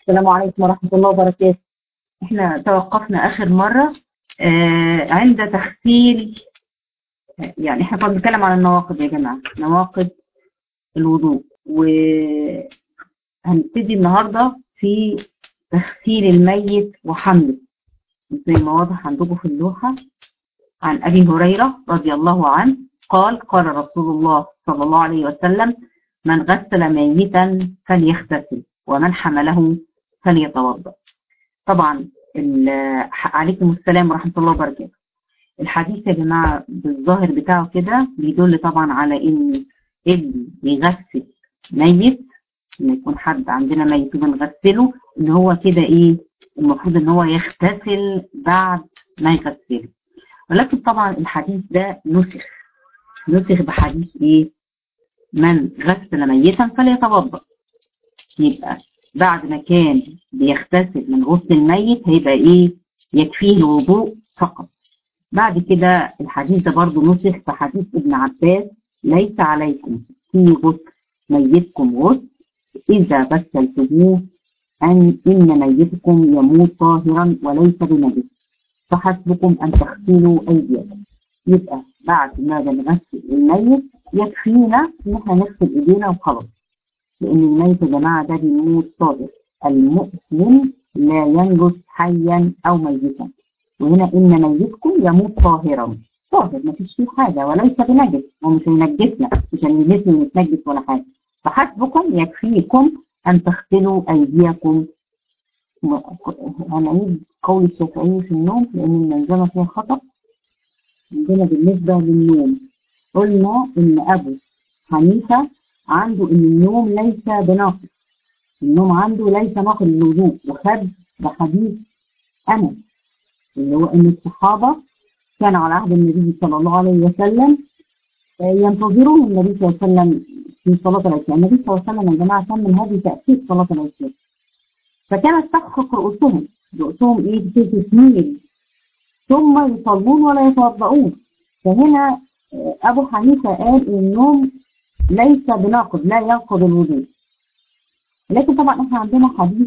السلام عليكم ورحمة الله وبركاته. احنا توقفنا آخر مرة عند تغسيل، يعني احنا كنا بنتكلم عن النواقض يا جماعة، نواقض الوضوء، وهنبتدي النهاردة في تغسيل الميت وحمله زي ما واضح عندكم في اللوحة. عن أبي هريرة رضي الله عنه قال رسول الله صلى الله عليه وسلم: من غسل ميتا فليغتسل ومن حمله فليتوضأ. طبعا عليكم السلام ورحمة الله وبركاته. الحديث يا جماعة بالظاهر بتاعه كده بيدل طبعا على ان اللي بيغسل ميت، لما يكون حد عندنا ميت وبنغسله، ان هو كده ايه المفروض ان هو يغتسل بعد ما يغسله. ولكن طبعا الحديث ده نسخ بحديث ايه؟ من غسل ميتا فليتوضأ. يبقى بعد ما كان بيغتسل من غسل الميت هيبقى ايه؟ يكفيه الوضوء فقط. بعد كده الحديث ده برضه نسخ بحديث ابن عباس: ليس عليكم في غسل ميتكم غسل إذا غسلتموه إن ميتكم يموت طاهرا وليس بنجس فحسبكم أن تغسلوا أيديكم. يبقى بعد ما بنغسل الميت يكفينا إن احنا نغسل إيدينا وخلاص، لأن الميت يا جماعة ده بيموت طاهر. المؤمن لا ينجس حيا أو ميتا، وهنا إن ميتكم يموت طاهرا، طاهر ما فيش فيه حاجة وليس بنجس، ومش هينجسنا، مش هنجسنا نتنجس ولا حاجة. فحسبكم يكفيكم أن تغسلوا أيديكم. هنعيد قول الشافعي في النوم لأن المنظمة فيها خطأ عندنا بالنسبة للنوم. قلنا إن أبو حنيفة عنده إن النوم ليس بناقض، النوم عنده ليس ناقض للوضوء، وخد بحديث أنس اللي هو إن الصحابة كانوا على عهد النبي صلى الله عليه وسلم ينتظرون النبي صلى الله عليه وسلم في صلاة العشاء. النبي صلى الله عليه وسلم يا جماعة كان من هذه تأكيد صلاة العشاء، فكانت تخفق رؤوسهم إيه؟ بتسميل، ثم يصلون ولا يتوضؤون. فهنا أبو حنيفة قال إن النوم ليس بناقض، لا ينقض الوضوء. لكن طبعا احنا عندنا حديث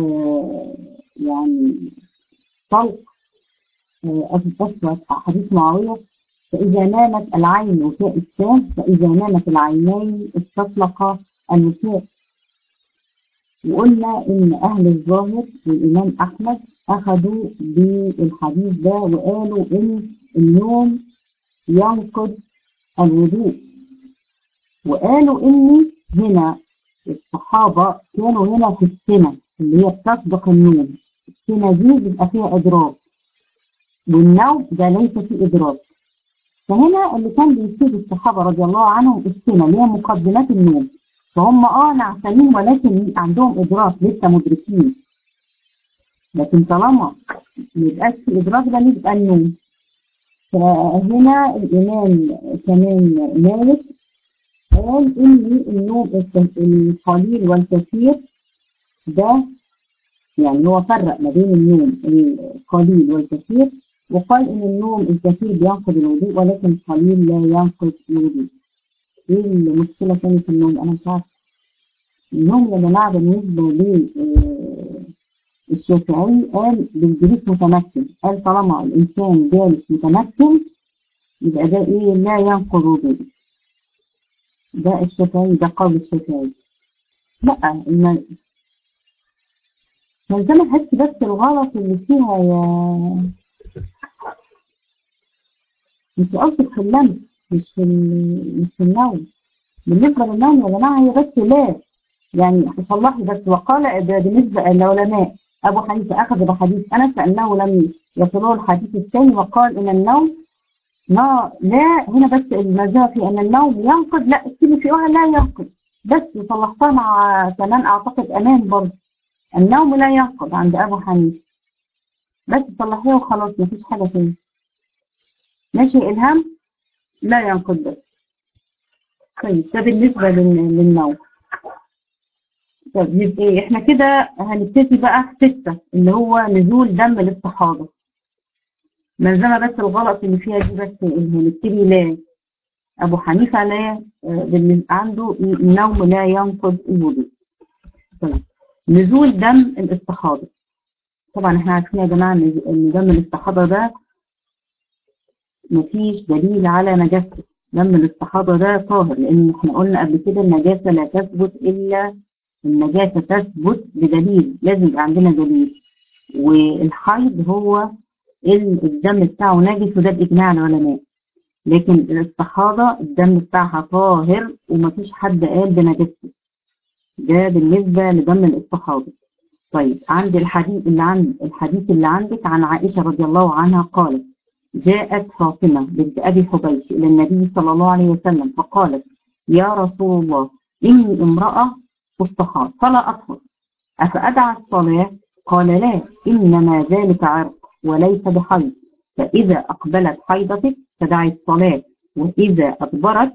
يعني طلق أسود، حديث معاوية: فإذا نامت العين وكاء الشاه، فإذا نامت العينين استطلق الوكاء. وقلنا إن أهل الظاهر والإمام أحمد أخذوا بالحديث ده وقالوا إن النوم ينقض الوضوء، وقالوا إن هنا الصحابة كانوا هنا في السنة اللي هي بتسبق النوم، السنة دي بيبقى فيها إدراك، والنوم ده ليس فيه إدراك. فهنا اللي كان بيصيب الصحابة رضي الله عنهم السنة اللي هي مقدمات النوم، فهم نعسانين ولكن عندهم إدراك، لسه مدركين. لكن طالما ميبقاش في إدراك ده يبقى النوم. فهنا الإمام كمان مالك قال إن النوم القليل والكثير ده، يعني هو فرق ما بين النوم القليل والكثير، وقال إن النوم الكثير بينقض الوضوء ولكن القليل لا ينقض الوضوء. إيه المشكلة تاني في النوم؟ أنا مش عارفة. النوم يا جماعة بالنسبة للشافعي قال بالجلوس متمكن، قال طالما الإنسان جالس متمكن يبقى ده إيه؟ لا ينقض الوضوء. ده الشافعي، ده قول الشافعي. لا، ملزمة حس بس الغلط اللي فيها يا مش قصدك في اللمس، مش في النوم. بالنسبة للنوم يا جماعة هي بس لا، يعني صلحي بس. وقال ده بالنسبة للعلماء، أبو حنيفة أخذ بحديث أنس أنه لم يصله الحديث الثاني، وقال إن النوم لا هنا بس المذهب في أن النوم ينقض، لا اكتبي فيها لا ينقض، بس صلحتها مع كمان أعتقد أمان برضه. النوم لا ينقض عند أبو حنيفة، بس صلحيه وخلاص مفيش حاجة تاني. ماشي إلهام؟ لا ينقض بس. طيب ده بالنسبة للنوم. طب يبقى احنا كده هنبتدي بقى في 6 اللي هو نزول دم للصحابة. ملزمة بس الغلط اللي فيها دي بس هنبتدي لا. أبو حنيفة لا عنده النوم لا ينقض الوضوء. طيب نزول دم الاستحاضة. طبعا احنا عارفين يا جماعة ان دم الاستحاضة ده مفيش دليل على نجاسته. دم الاستحاضة ده طاهر، لان احنا قلنا قبل كده النجاسة لا تثبت الا النجاسة تثبت بدليل، لازم يبقى عندنا دليل. والحيض هو الدم بتاعه نجس، وده بإجماع العلماء. لكن الاستحاضة الدم بتاعها طاهر ومفيش حد قال بنجاسته. ده بالنسبة لدم الاستحاضة. طيب عندي الحديث اللي عندك عن عائشة رضي الله عنها قالت: جاءت فاطمة بنت أبي حبيش إلى النبي صلى الله عليه وسلم فقالت: يا رسول الله، إني امرأة استحاض فلا أطهر، أفأدع الصلاة؟ قال: لا، إنما ذلك عرق وليس بحيض، فإذا أقبلت حيضتك فدعي الصلاة، وإذا أدبرت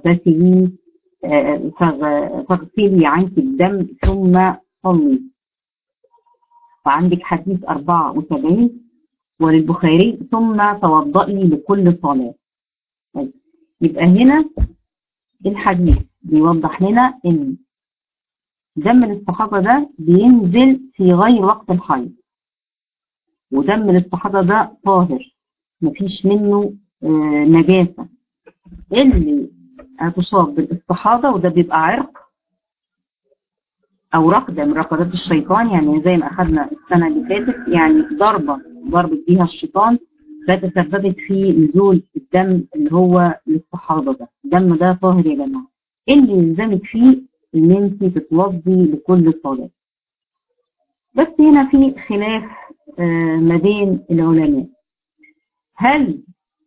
فاغسلي عنك الدم ثم صلي. وعندك حديث 74 وللبخاري: ثم توضئي لكل صلاة. طيب. يبقى هنا الحديث بيوضح لنا إن دم الاستحاضة ده بينزل في غير وقت الحيض، ودم الاستحاضة ده طاهر مفيش منه نجاسة. اللي هتصاب بالاستحاضة وده بيبقى عرق أو رقدة من رقدات الشيطان، يعني زي ما أخذنا السنة اللي فاتت، يعني ضربت بيها الشيطان فتسببت في نزول الدم اللي هو الاستحاضة ده. الدم ده طاهر يا جماعة. اللي يلزمك فيه إن أنت تتوضي لكل صلاة. بس هنا في خلاف ما بين العلماء، هل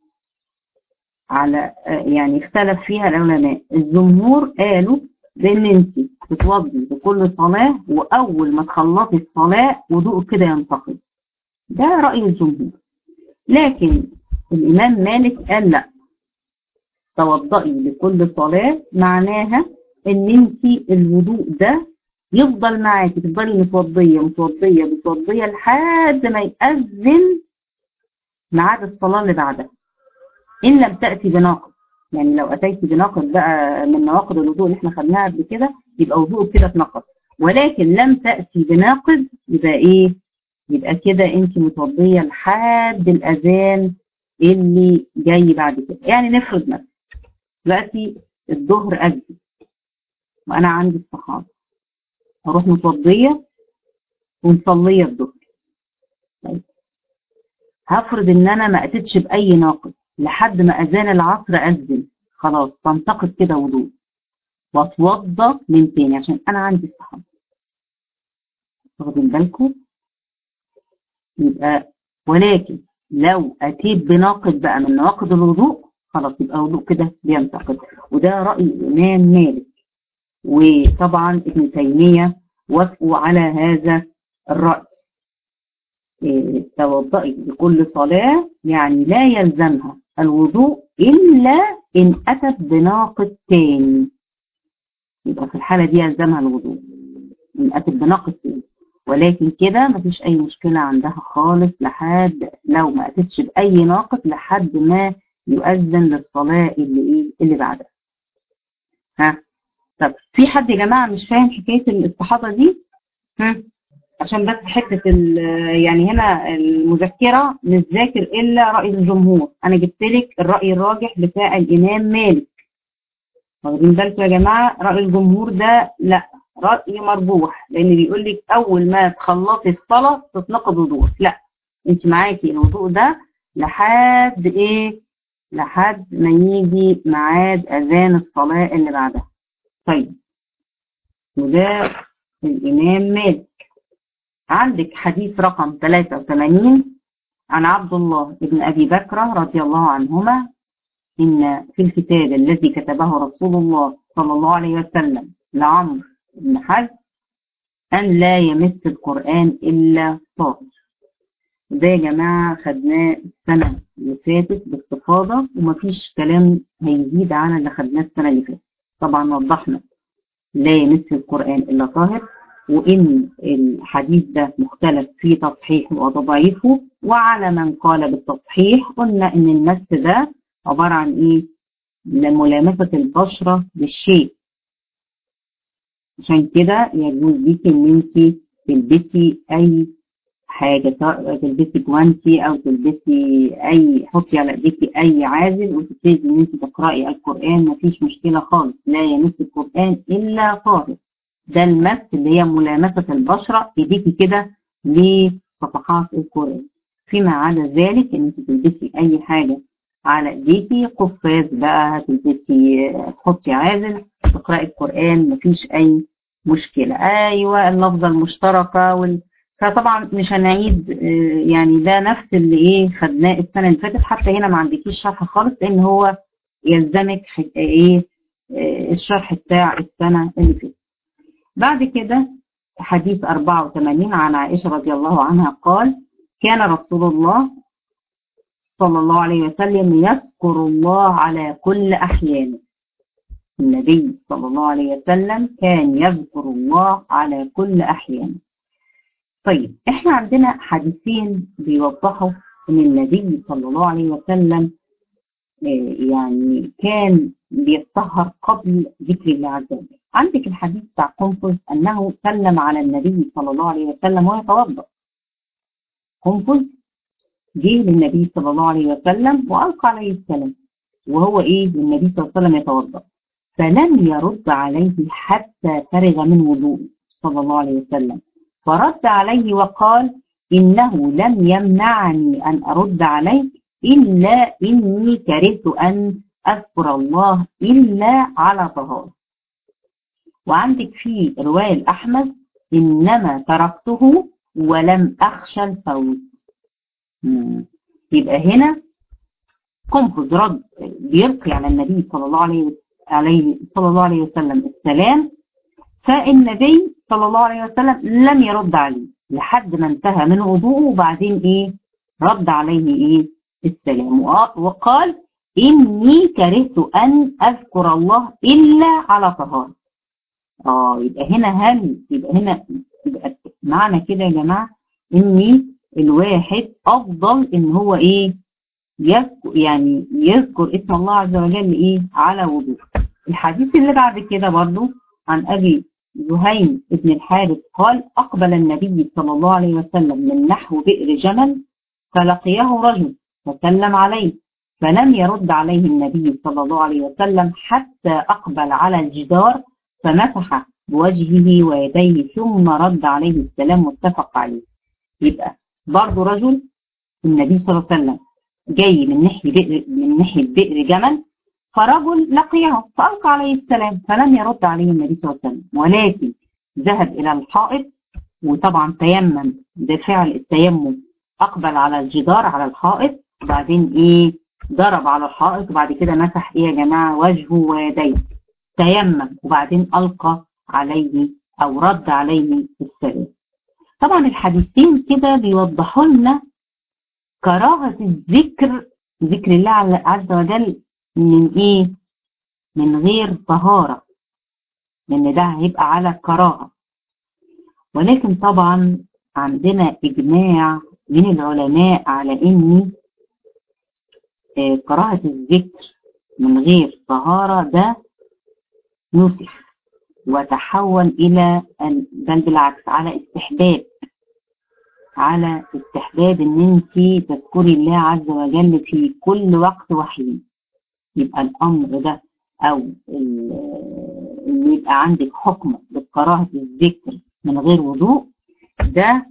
على يعني اختلف فيها العلماء. الجمهور قالوا بان انت تتوضي لكل صلاه، واول ما تخلصي الصلاه وضوء كده ينتقل. ده راي الجمهور. لكن الامام مالك قال لا، توضئي لكل صلاه معناها ان انت الوضوء ده يفضل معاكي، تفضلي متوضيه لحد ما يأذن ميعاد الصلاه اللي بعدها، إن لم تأتي بناقض. يعني لو أتيت بناقض بقى من نواقض الوضوء اللي احنا خدناها قبل كده، يبقى وضوء كده اتنقض. ولكن لم تأتي بناقض، يبقى إيه؟ يبقى كده أنت متوضية لحد الأذان اللي جاي بعد كده. يعني نفرض مثلا دلوقتي الظهر أذن وأنا عندي استحاضة، أروح متوضية ومصلية الظهر. طيب هفرض إن أنا ما أتيتش بأي ناقض لحد ما أذان العصر أذن، خلاص تنتقد كده وضوء واتوضى من تاني عشان أنا عندي استحاضة. واخدين بالكم؟ يبقى ولكن لو أتيت بناقض بقى من نواقض الوضوء، خلاص يبقى وضوء كده بينتقد. وده رأي الإمام مالك، وطبعا ابن تيمية وافقوا على هذا الرأي. توضئي لكل صلاة يعني لا يلزمها الوضوء إلا إن أتت بناقض تاني، يبقى في الحالة دي يلزمها الوضوء إن أتت بناقض تاني. ولكن كده مفيش أي مشكلة عندها خالص لحد لو ما أتتش بأي ناقض لحد ما يؤذن للصلاة اللي بعدها. ها طب في حد يا جماعة مش فاهم حكاية الاستحاضة دي؟ عشان بس حتة يعني هنا المذكرة مش ذاكر إلا رأي الجمهور. أنا جبت لك الرأي الراجح بتاع الإمام مالك. واخدين بالكم يا جماعة؟ رأي الجمهور ده لا، رأي مرجوح، لأن بيقول لك أول ما تخلصي الصلاة تتنقض وضوء. لا، أنت معاكي الوضوء ده لحد إيه؟ لحد ما يجي ميعاد أذان الصلاة اللي بعدها. طيب وده الإمام مالك. عندك حديث رقم 83 عن عبد الله بن أبي بكر رضي الله عنهما: إن في الكتاب الذي كتبه رسول الله صلى الله عليه وسلم لعمرو بن حزم أن لا يمس القرآن إلا طاهر. ده يا جماعة خدناه السنة اللي فاتت باستفاضة، ومفيش كلام هيزيد عن اللي خدناه السنة اللي فاتت. طبعا وضحنا لا يمس القرآن إلا طاهر، وإن الحديث ده مختلف في تصحيحه وتضعيفه. وعلى من قال بالتصحيح قلنا إن المس ده عبارة عن إيه؟ ملامسة البشرة للشيء، عشان كده يجوز ليكي ان انت تلبسي اي حاجة، سواء تلبسي جوانتي او تلبسي اي، حطي على ايديكي اي عازل وتبتدي ان انت تقرأي القرآن، مفيش مشكلة خالص. لا يمس القرآن الا طاهر. ده المس اللي هي ملامسة البشرة ايديكي كده لصفحات القرآن. فيما عدا ذلك ان انت تلبسي اي حاجة على ايديكي، قفاز بقى، هتلبسي تحطي عازل تقرأي القرآن، مفيش اي مشكلة. ايوه اللفظة المشتركة فطبعا مش هنعيد، يعني ده نفس اللي ايه خدناه السنة اللي فاتت. حتى هنا ما عندكيش شرح خالص، لان هو يلزمك ايه الشرح بتاع السنة اللي فاتت. بعد كده حديث 84 عن عائشة رضي الله عنها قال: كان رسول الله صلى الله عليه وسلم يذكر الله على كل أحيانه. النبي صلى الله عليه وسلم كان يذكر الله على كل أحيانه. طيب احنا عندنا حديثين بيوضحوا ان النبي صلى الله عليه وسلم يعني كان بيتطهر قبل ذكر الله عز وجل. عندك الحديث بتاع قنفذ انه سلم على النبي صلى الله عليه وسلم ويتوضا. قنفذ جه للنبي صلى الله عليه وسلم والقى عليه السلام، وهو ايه النبي صلى الله عليه وسلم يتوضا، فلم يرد عليه حتى فرغ من وضوءه صلى الله عليه وسلم، فرد عليه وقال: إنه لم يمنعني أن أرد عليك إلا إني كرهت أن أذكر الله إلا على طهارة. وعندك في رواية الأحمد: إنما تركته ولم أخشى الفوت. يبقى هنا قنفذ رد بيلقي على النبي صلى الله عليه وسلم السلام، فالنبي صلى الله عليه وسلم لم يرد عليه لحد ما انتهى من وضوءه، وبعدين ايه رد عليه ايه السلام وقال: إني كرهت أن أذكر الله إلا على طهارة. يبقى معنى كده يا جماعة إن الواحد أفضل إن هو إيه يذكر اسم الله عز وجل إيه على وضوء. الحديث اللي بعد كده برضو عن أبي زهيم ابن الحارث قال: أقبل النبي صلى الله عليه وسلم من نحو بئر جمل، فلقيه رجل فسلم عليه، فلم يرد عليه النبي صلى الله عليه وسلم حتى أقبل على الجدار فمسح بوجهه ويديه ثم رد عليه السلام، متفق عليه. يبقى برضو رجل النبي صلى الله عليه وسلم جاي من ناحية بئر جمل، فرجل لقيه فألقى عليه السلام، فلم يرد عليه النبي صلى الله عليه وسلم، ولكن ذهب إلى الحائط، وطبعا تيمم بفعل التيمم، أقبل على الجدار على الحائط، وبعدين إيه ضرب على الحائط، وبعد كده مسح إيه يا جماعة وجهه ويديه، تيمم، وبعدين ألقى عليه أو رد عليه السلام. طبعا الحديثين كده بيوضحوا لنا كراهة ذكر الله عز وجل من ايه من غير طهارة، لان ده هيبقى على كراهة. ولكن طبعا عندنا اجماع من العلماء على ان كراهة الذكر من غير طهارة ده نسخ وتحول الى بل بالعكس على استحباب ان انت تذكري الله عز وجل في كل وقت وحين. يبقى الامر ده او ان يبقى عندك حكم بكراهة الذكر من غير وضوء ده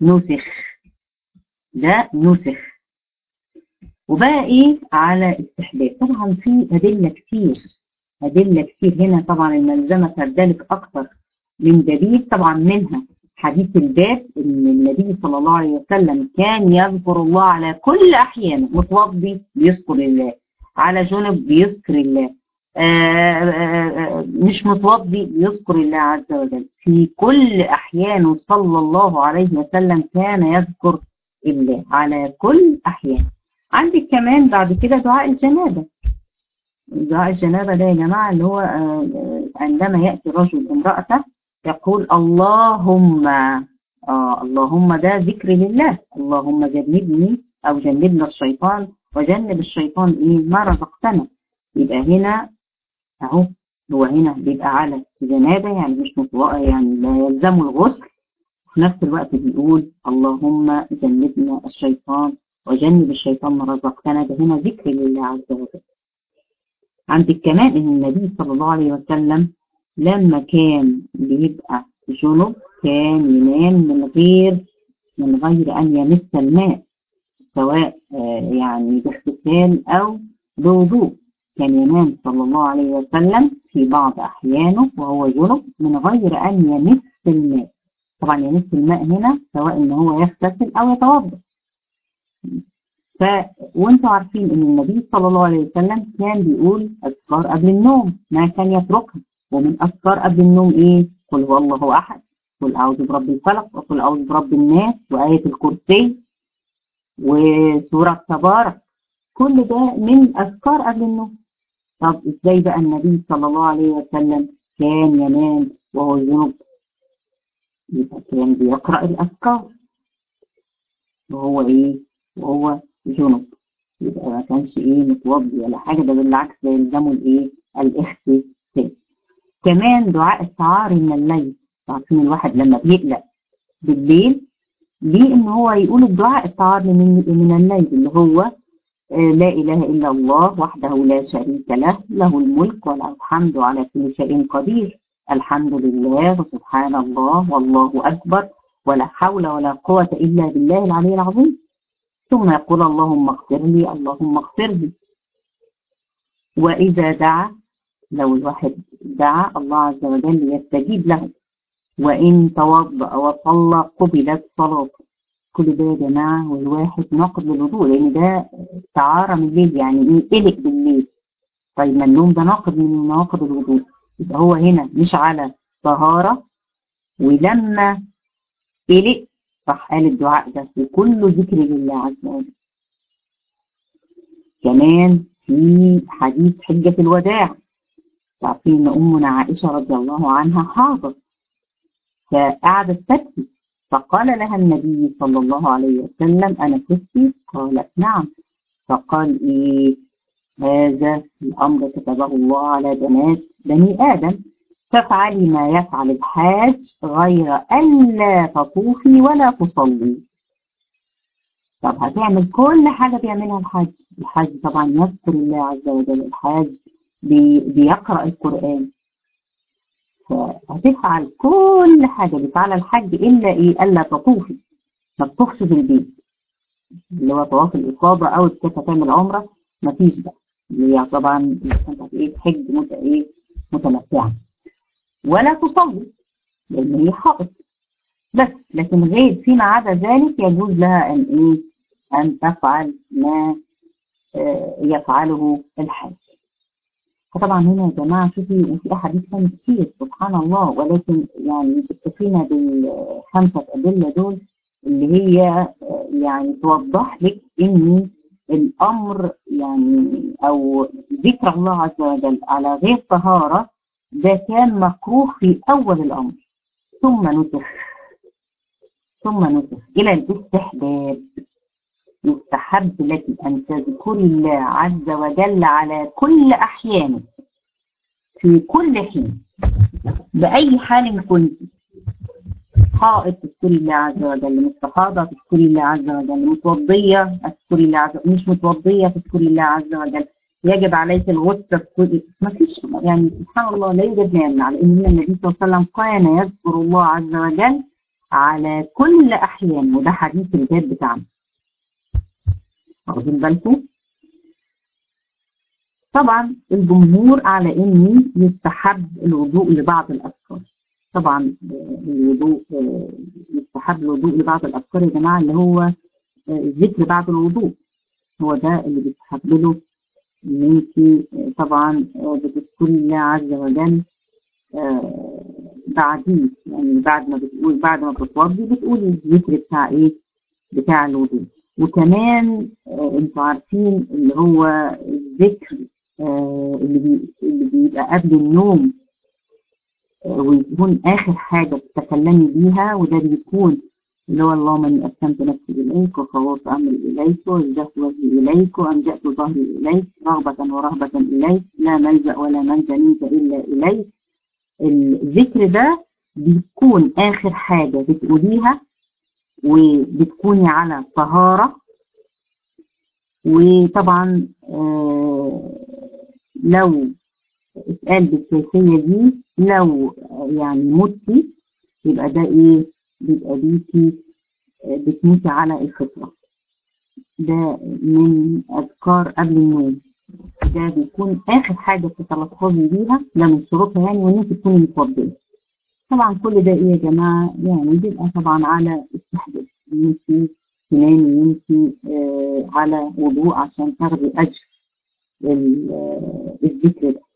نسخ. وبقى ايه على استحباب. طبعا في ادله كتير هنا، طبعا الملزمه كذلك اكثر من دليل. طبعا منها حديث الباب ان النبي صلى الله عليه وسلم كان يذكر الله على كل احيانه، متوضي بيذكر الله، على جنب بيذكر الله، مش متوضي بيذكر الله عز وجل، في كل احيانه صلى الله عليه وسلم كان يذكر الله على كل احيانه. عندك كمان بعد كده دعاء الجنابه. دعاء الجنابه ده يا جماعه اللي هو عندما ياتي رجل امراته يقول اللهم اللهم، ده ذكر لله، اللهم جنبني او جنبنا الشيطان وجنب الشيطان ايه ما رزقتنا. يبقى هنا اهو هو هنا بيبقى على جنابة يعني مش يعني لا يلزم الغسل، في نفس الوقت بيقول اللهم جنبنا الشيطان وجنب الشيطان ما رزقتنا، ده هنا ذكر لله عز وجل. عندك كمان ان النبي صلى الله عليه وسلم لما كان بيبقى جنب كان ينام من غير ان يمس الماء، سواء يعني باغتسال او بوضوء. كان ينام صلى الله عليه وسلم في بعض احيانه وهو جنب من غير ان يمس الماء. طبعا يمس الماء هنا سواء ان هو يغتسل او يتوضا. وانتم عارفين ان النبي صلى الله عليه وسلم كان بيقول اذكار قبل النوم ما كان يتركها، ومن اذكار قبل النوم ايه؟ قل هو الله احد، قل اعوذ برب الفلق، وقل اعوذ برب الناس، وايه الكرسي، وسوره تبارك. كل ده من اذكار قبل النوم. طب ازاي بقى النبي صلى الله عليه وسلم كان ينام وهو جنب؟ يبقى كان بيقرأ الأذكار وهو إيه؟ وهو جنب. يبقى ما كانش إيه متوضي ولا حاجة، ده بالعكس ده يلزمه الإيه؟ الاغتسال. كمان دعاء السعار من الليل، عارفين الواحد لما بيقلق بالليل ليه إن هو يقول الدعاء السعار من الليل اللي هو لا إله إلا الله وحده لا شريك له، له الملك وله الحمد على كل شيء قدير، الحمد لله وسبحان الله والله أكبر ولا حول ولا قوة إلا بالله العلي العظيم. ثم يقول اللهم اغفر لي اللهم اغفر لي. وإذا دعا، لو الواحد دعا الله عز وجل يستجيب له. وإن توضأ وصلى قبلت صلاته. كل ده يا جماعة والواحد ناقض للوضوء، لأن ده استعارة من الليل، يعني إيه قلق بالليل. طيب ما النوم ده ناقض من نواقض الوضوء، يبقى هو هنا مش على طهارة، ولما قلق راح قال الدعاء ده وكله ذكر لله عز وجل. كمان في حديث حجة الوداع، تعرفين ان امنا عائشة رضي الله عنها حاضت فقعدت تبكي، فقال لها النبي صلى الله عليه وسلم انا كفتي؟ قالت نعم. فقال ايه؟ هذا الامر كتبه الله على بنات بني ادم، فافعلي ما يفعل الحاج غير ألا تطوفي ولا تصلي. طب هتعمل كل حاجة بيعملها الحاج. الحاج طبعا يذكر الله عز وجل، الحاج بيقرأ القرآن، فهتفعل كل حاجة بيفعلها الحاج إلا إيه؟ ألا تطوفي، ما تطوفش في البيت اللي هو طواف الإفاضة أو كيف تعمل عمرة، مفيش بقى اللي هي طبعا إيه حج متمتعة، ولا تصلي لأن هي حائط بس. لكن غير فيما عدا ذلك يجوز لها أن إيه؟ أن تفعل ما يفعله الحاج. فطبعا هنا يا جماعة شوفي في أحاديث ثانية كتير سبحان الله، ولكن يعني تكتفينا بالخمسة أدلة دول اللي هي يعني توضح لك إن الأمر يعني أو ذكر الله عز وجل على غير طهارة ده كان مكروه في أول الأمر، ثم نسخ إلى الاستحباب. يستحب لك أن تذكري الله عز وجل على كل أحيانك في كل حين، بأي حال كنت، حائط تذكري الله عز وجل، مستحاضة تذكري الله عز وجل، متوضية تذكري الله عز وجل، مش متوضية تذكري الله عز وجل، يجب عليك الغسل تذكري، ما فيش يعني سبحان الله لا يوجد ما يمنع، لأن النبي صلى الله عليه وسلم كان يذكر الله عز وجل على كل أحيان، وده حديث الباب بتاعنا. واخدين بالكم؟ طبعا الجمهور على ان يستحب الوضوء لبعض الأذكار. طبعا الوضوء يستحب الوضوء لبعض الأذكار يا جماعة، اللي هو ذكر بعد الوضوء، هو ده اللي بيستحب له ان انت طبعا بتذكري الله عز وجل بعدين، يعني بعد ما بتتوضي بتقولي الذكر بتاع ايه؟ بتاع الوضوء. وكمان انتوا عارفين اللي هو الذكر اللي بيبقى قبل النوم ويكون آخر حاجة تتكلمي بيها، وده بيكون اللي هو اللهم إني أسلمت نفسي إليك وفوضت أمري إليك ووجهت وجهي إليك وألجأت ظهري إليك رغبة ورهبة إليك لا ملجأ ولا منجا منك إلا إليك. الذكر ده بيكون آخر حاجة بتقوليها وبتكوني على طهارة. وطبعا لو اتقال بالكيفية دي لو يعني متي يبقى ده ايه؟ بيبقى ليكي بتموتي على الفطرة. ده من أذكار قبل النوم، ده بيكون آخر حاجة بتتلفظي بيها، ده من شروطها يعني، وإن أنت تكوني متوضية. طبعا كل ده إيه يا جماعة؟ يعني بيبقى طبعا على استحباب إن أنت تنامي وأنت على وضوء عشان تاخدي أجر الذكر ده.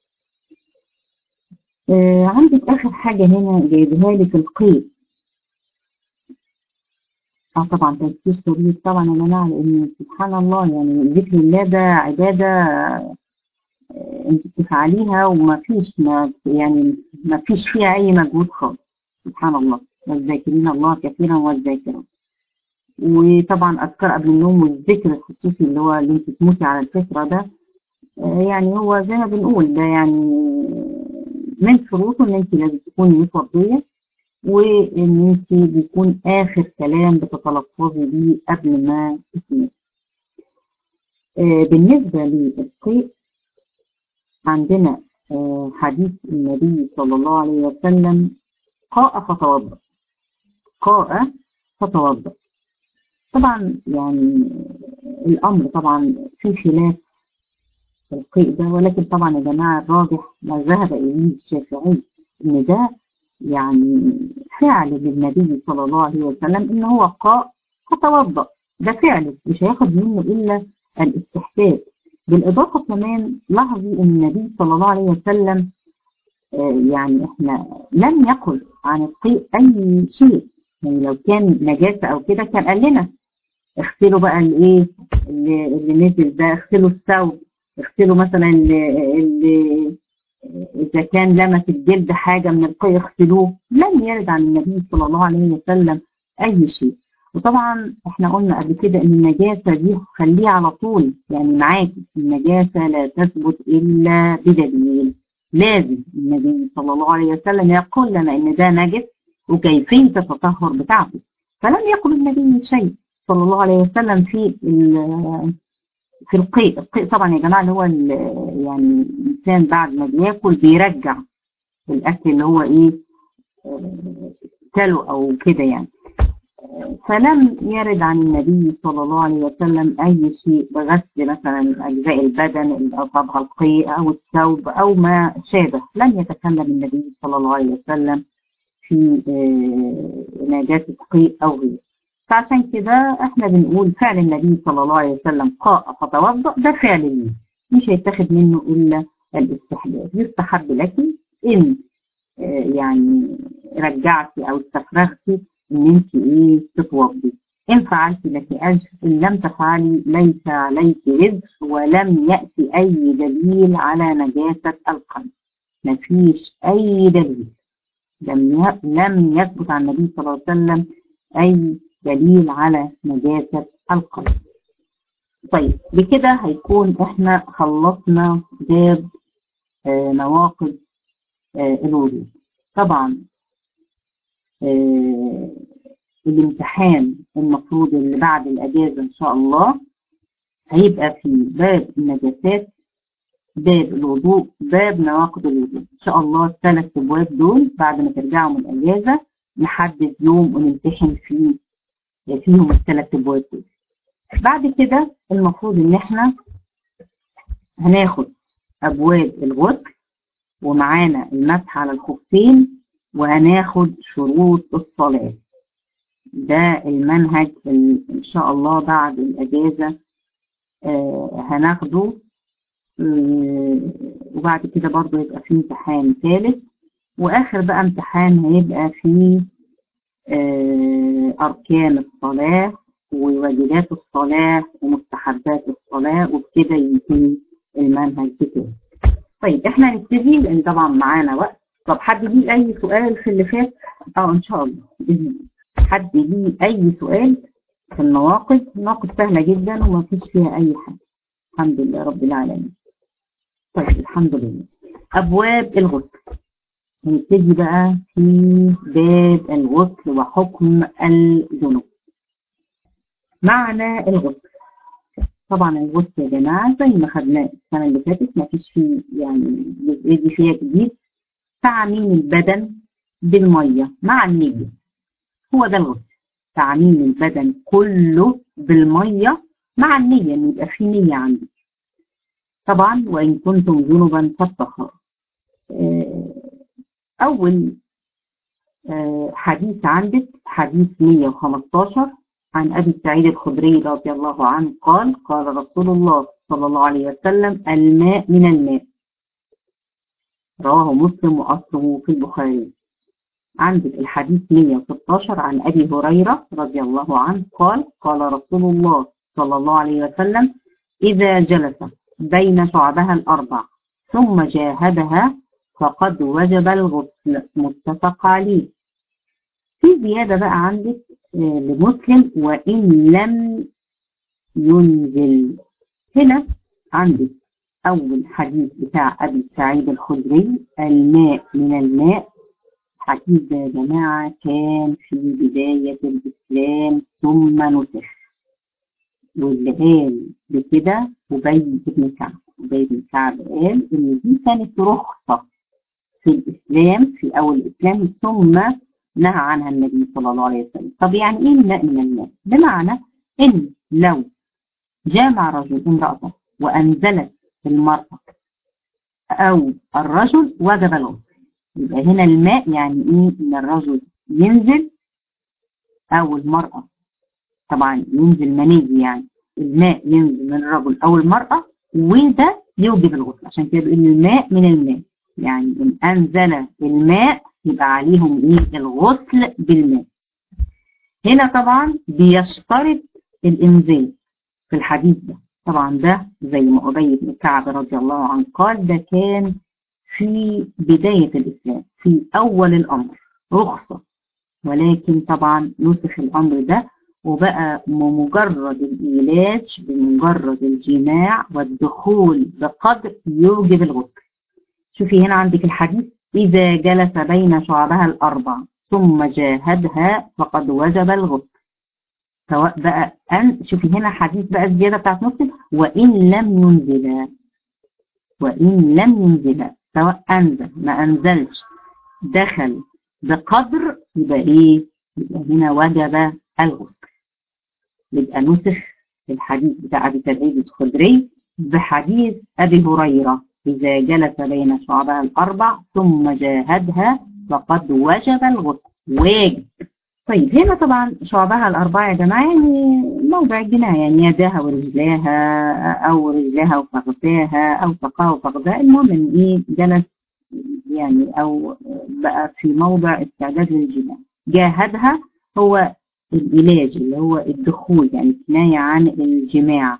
عندك آخر حاجة هنا جايبها لك القيد. طبعا تفسير سرير طبعا يا جماعة، لأن سبحان الله يعني ذكر الله ده عبادة انت بتفعليها وما فيش يعني ما فيش فيها أي مجهود خالص. سبحان الله، والذاكرين الله كثيرا والذاكرات. وطبعا أذكار قبل النوم والذكر الخصوصي اللي هو اللي انت تموتي على الفطرة ده، يعني هو زي ما بنقول ده يعني من شروطه ان انت لازم تكوني متوضية، وان انت بيكون اخر كلام بتتلفظي بيه قبل ما تنامي. بالنسبة للقيء عندنا حديث النبي صلى الله عليه وسلم قاء فتوضأ، قاء فتوضأ. طبعا يعني الامر طبعا في خلاف في القيء ده، ولكن طبعا يا جماعة الراجح ما ذهب اليه الشافعي ان ده يعني فعل للنبي صلى الله عليه وسلم، ان هو قاء فتوضأ، ده فعل مش هياخد منه الا الاستحباب. بالاضافه كمان لاحظي ان النبي صلى الله عليه وسلم يعني احنا لم يقل عن القيء اي شيء، يعني لو كان نجاسه او كده كان قال لنا اغسلوا بقى الايه اللي نزل ده، اغسلوا الثوب، اغسلوا مثلا اللي إذا كان لمس الجلد حاجة من القيء اغسلوه. لم يرد عن النبي صلى الله عليه وسلم أي شيء. وطبعا احنا قلنا قبل كده إن النجاسة دي خليها على طول يعني معاكي، النجاسة لا تثبت إلا بدليل. لازم النبي صلى الله عليه وسلم يقول لنا إن ده نجس وكيفية التطهر بتاعته، فلم يقل النبي شيء صلى الله عليه وسلم في القيء. القيء طبعا يا جماعة اللي هو يعني الإنسان بعد ما بياكل بيرجع الأكل اللي هو إيه كله أو كده يعني. فلم يرد عن النبي صلى الله عليه وسلم أي شيء بغسل مثلا أجزاء البدن اللي أصابها القيء أو الثوب أو ما شابه. لم يتكلم النبي صلى الله عليه وسلم في نجاسة قيء أو غيره. فعشان كده احنا بنقول فعل النبي صلى الله عليه وسلم قاء فتوضأ، ده فعل ليه مش هيتاخد منه الا الاستحباب. يستحب لك ان يعني رجعتي او استفرغتي ان انت ايه تتوضي. ان فعلتي لك اجر، ان لم تفعلي ليس عليك وزر، ولم ياتي اي دليل على نجاسه القلب. مفيش اي دليل، لم يثبت عن النبي صلى الله عليه وسلم اي دليل على نجاسة القلب. طيب بكده هيكون احنا خلصنا باب نواقض الوضوء. طبعا الامتحان المفروض اللي بعد الاجازة ان شاء الله هيبقى في باب النجاسات، باب الوضوء، باب نواقض الوضوء. ان شاء الله الثلاث ابواب دول بعد ما ترجعوا من الاجازة نحدد يوم ونمتحن فيهم الثلاث ابواب دول. بعد كده المفروض ان احنا هناخد ابواب الغسل، ومعانا المسح على الخفين، وهناخد شروط الصلاة. ده المنهج ان شاء الله بعد الاجازة هناخده. وبعد كده برضو يبقى في امتحان ثالث، واخر بقى امتحان هيبقى في اركان الصلاة وواجبات الصلاة ومستحبات الصلاة، وبكده ينتهي المنهج بتاعه. طيب احنا هنبتدي لان طبعا معانا وقت. طب حد ليه اي سؤال في اللي فات؟ ان شاء الله باذن الله. حد ليه أي سؤال في النواقض. النواقض سهلة جدا وما فيش فيها أي حاجة، الحمد لله رب العالمين. طيب الحمد لله. أبواب الغسل، هنبتدي بقى في باب الغسل وحكم الجنوب. معنى الغسل، طبعا الغسل يا جماعة زي ما خدناه السنة اللي فاتت، ما فيش فيه يعني الجزئية دي فيها جديد. تعميم البدن بالمية مع النية، هو ده الغسل. تعميم البدن كله بالمية مع النية، ان يبقى في نية عندك. طبعا وإن كنتم جنبا فاتقوا. أول حديث عندك حديث 115 عن أبي سعيد الخدري رضي الله عنه قال: قال رسول الله صلى الله عليه وسلم: الماء من الماء. رواه مسلم وأصله في البخاري. عندك الحديث 116 عن أبي هريرة رضي الله عنه قال: قال رسول الله صلى الله عليه وسلم: إذا جلس بين شعبها الأربع ثم جاهدها فقد وجب الغسل. متفق عليه. في زيادة بقى عندك لمسلم: وإن لم ينزل. هنا عندك أول حديث بتاع أبي سعيد الخدري: الماء من الماء. الحديث ده يا جماعة كان في بداية الإسلام ثم نسخ، واللي قال بكده أبي بن كعب. أبي بن كعب قال إن دي كانت رخصة في الإسلام في أول الإسلام، ثم نهى عنها النبي صلى الله عليه وسلم. طب يعني إيه الماء من الماء؟ بمعنى إن لو جامع رجل امرأته وأنزلت المرأة أو الرجل وجب الغسل. يبقى هنا الماء يعني إيه؟ إن الرجل ينزل أو المرأة، طبعا ينزل مني، يعني الماء ينزل من الرجل أو المرأة وده يوجب الغسل. عشان كده بيقول الماء من الماء، يعني إن أنزل الماء يبقى عليهم إيه؟ الغسل بالماء. هنا طبعا بيشترط الإنزال في الحديث ده. طبعا ده زي ما أبي بن كعب رضي الله عنه قال، ده كان في بداية الإسلام في أول الأمر رخصة، ولكن طبعا نسخ الأمر ده وبقى مجرد الإيلاج بمجرد الجماع والدخول بقدر يوجب الغسل. شوفي هنا عندك الحديث: إذا جلس بين شعبها الأربع ثم جاهدها فقد وجب الغسل. سواء بقى شوفي هنا حديث بقى الزيادة بتاعت مسلم: وإن لم ينزل. وإن لم ينزل، سواء أنزل ما أنزلش دخل بقدر، يبقى إيه؟ يبقى هنا وجب الغسل. يبقى نسخ الحديث بتاع أبي سعيد الخدري بحديث أبي هريرة: إذا جلس بين شعبها الأربع ثم جاهدها فقد وجب الغسل. واجب. طيب هنا طبعا شعبها الأربعة يا جماعة يعني موضع الجناية، يعني يداها ورجلاها أو رجلاها وفخذاها أو ساقها وفخذاها، المهم إن إيه؟ جلس يعني أو بقى في موضع استعداد للجماع. جاهدها هو العلاج اللي هو الدخول، يعني كناية عن الجماع.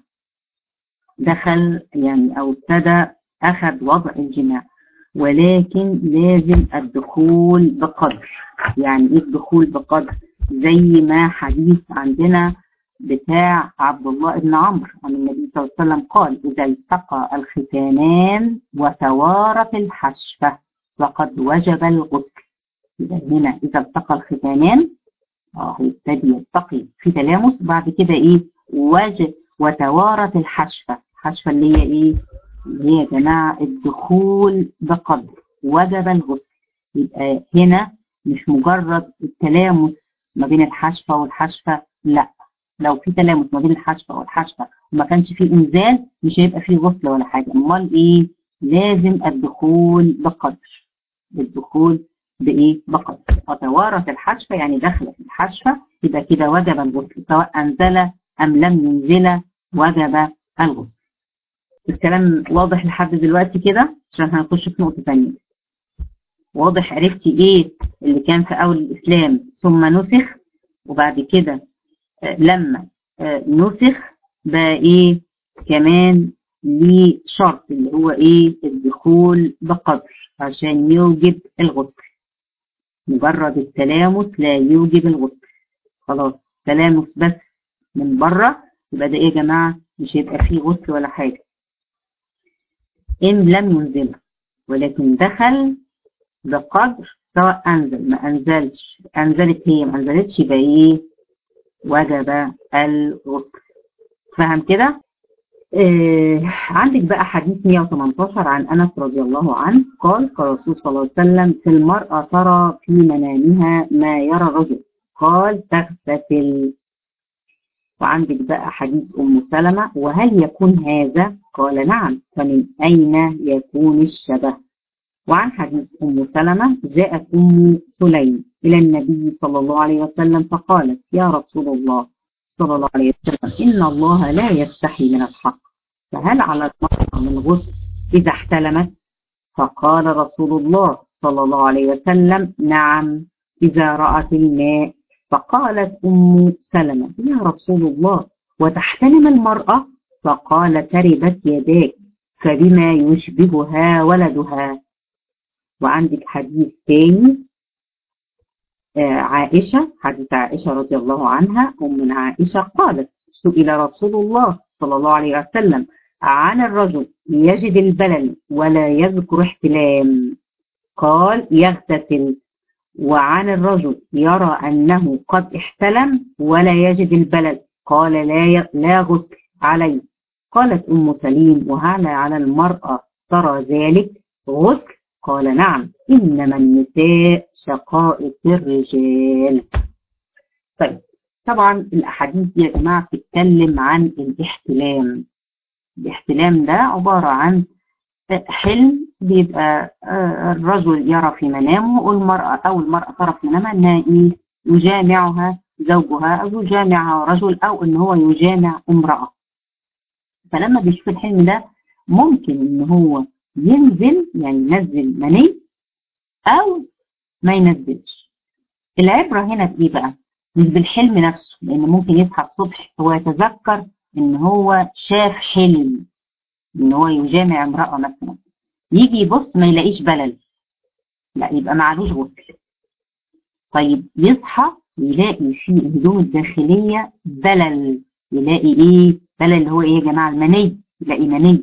دخل يعني أو ابتدى أخذ وضع الجماع، ولكن لازم الدخول بقدر. يعني إيه الدخول بقدر؟ زي ما حديث عندنا بتاع عبد الله بن عمرو عن النبي صلى الله عليه وسلم قال: إذا التقى الختانان وتوارت الحشفة فقد وجب الغسل. يبقى هنا إذا التقى الختانان هيبتدي يلتقي في تلامس، بعد كده إيه؟ وتوارت الحشفة. الحشفة اللي هي إيه؟ اللي هي يا جماعة الدخول بقدر وجب الغسل. يبقى هنا مش مجرد التلامس ما بين الحشفة والحشفة، لا، لو في تلامس ما بين الحشفة والحشفة وما كانش فيه إنزال مش هيبقى فيه غسل ولا حاجة. أمال إيه؟ لازم الدخول بقدر. الدخول بإيه؟ بقدر. وتوارت الحشفة يعني دخلت الحشفة، يبقى كده وجب الغسل، سواء أنزل أم لم ينزل وجب الغسل. الكلام واضح لحد دلوقتي كده؟ عشان هنخش في نقطة ثانية. واضح؟ عرفتي ايه اللي كان في اول الاسلام ثم نسخ، وبعد كده لما نسخ بقى ايه كمان ليه شرط اللي هو ايه؟ الدخول بقدر عشان يوجب الغسل. مجرد التلامس لا يوجب الغسل. خلاص تلامس بس من بره، يبقى ده ايه يا جماعة؟ مش هيبقى فيه غسل ولا حاجة. إن لم ينزل ولكن دخل بقدر، سواء أنزل ما أنزلش، أنزلت هي ما أنزلتش، يبقى إيه؟ وجب الغسل. فهم كده؟ عندك بقى حديث 118 عن أنس رضي الله عنه قال: قال الرسول صلى الله عليه وسلم: في المرأة ترى في منامها ما يرى الرجل، قال: تغتسل. وعندك بقى حديث أم سلمة: وهل يكون هذا؟ قال: نعم. فمن أين يكون الشبه؟ وعن حديث أم سلمة: جاءت أم سليم إلى النبي صلى الله عليه وسلم فقالت: يا رسول الله صلى الله عليه وسلم، إن الله لا يستحي من الحق، فهل على المرأة من غسل إذا احتلمت؟ فقال رسول الله صلى الله عليه وسلم: نعم، إذا رأت الماء. فقالت أم سلمة: يا رسول الله، وتحتلم المرأة؟ فقال: تربت يداك، فبما يشبهها ولدها. وعندك حديث تاني عائشة، حديث عائشة رضي الله عنها أم عائشة قالت: سئل رسول الله صلى الله عليه وسلم عن الرجل يجد البلل ولا يذكر احتلام، قال: يغتسل. وعن الرجل يرى أنه قد احتلم ولا يجد البلل، قال: لا غسل عليه. قالت أم سليم: وهل على المرأة ترى ذلك غسل؟ قال: نعم، إنما النساء شقائق الرجال. طيب، طبعا الأحاديث دي يا جماعة بتتكلم عن الاحتلام. الاحتلام ده عبارة عن حلم بيبقى الرجل يرى في منامه والمرأة أو المرأة ترى في منامها إنها إيه؟ يجامعها زوجها أو يجامعها رجل أو إن هو يجامع امرأة. فلما بيشوف الحلم ده ممكن إن هو ينزل، يعني ينزل مني أو ما ينزلش. العبرة هنا بإيه بقى؟ مش بالحلم نفسه، لأن ممكن يصحى الصبح هو يتذكر إن هو شاف حلم إن هو يجامع امرأة مثلا، يجي يبص ما يلاقيش بلل، لا يبقى معلوش غسل. طيب يصحى يلاقي في الهدوم الداخلية بلل، يلاقي إيه؟ بلل اللي هو إيه يا جماعة؟ المني، يلاقي مني.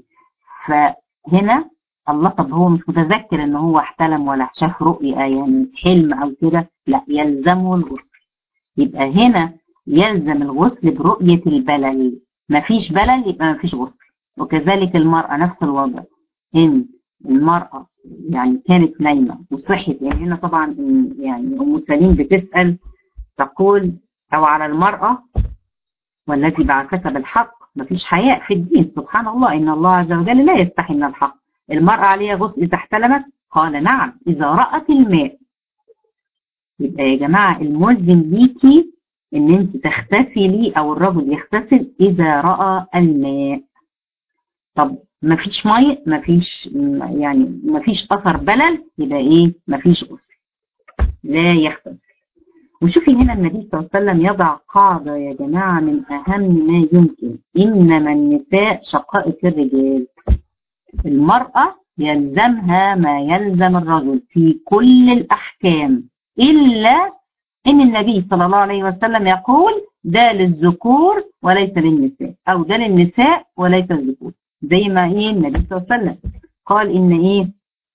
فهنا الله، طب هو مش متذكر ان هو احتلم ولا شاف رؤية يعني حلم او كده، لا يلزمه الغسل. يبقى هنا يلزم الغسل برؤية البلل، مفيش بلل يبقى مفيش غسل. وكذلك المرأة نفس الوضع، ان المرأة يعني كانت نايمة وصحت، يعني هنا طبعا يعني أم سليم بتسأل تقول: أو على المرأة والتي بعثك بالحق، مفيش حياء في الدين، سبحان الله، إن الله عز وجل لا يستحي من الحق، المرأة عليها غسل إذا احتلمت؟ قال: نعم، إذا رأت الماء. يبقى يا جماعة الملزم ليكي إن أنت تغتسلي أو الرجل يغتسل إذا رأى الماء. طب مفيش مية، مفيش يعني مفيش أثر بلل، يبقى إيه؟ مفيش غسل، لا يغتسل. وشوفي هنا النبي صلى الله عليه وسلم يضع قاعدة يا جماعة من أهم ما يمكن: إنما النساء شقائق الرجال. المرأة يلزمها ما يلزم الرجل في كل الأحكام، إلا إن النبي صلى الله عليه وسلم يقول: ده للذكور وليس للنساء، أو ده للنساء وليس للذكور. زي ما إيه النبي صلى الله عليه وسلم قال إن إيه؟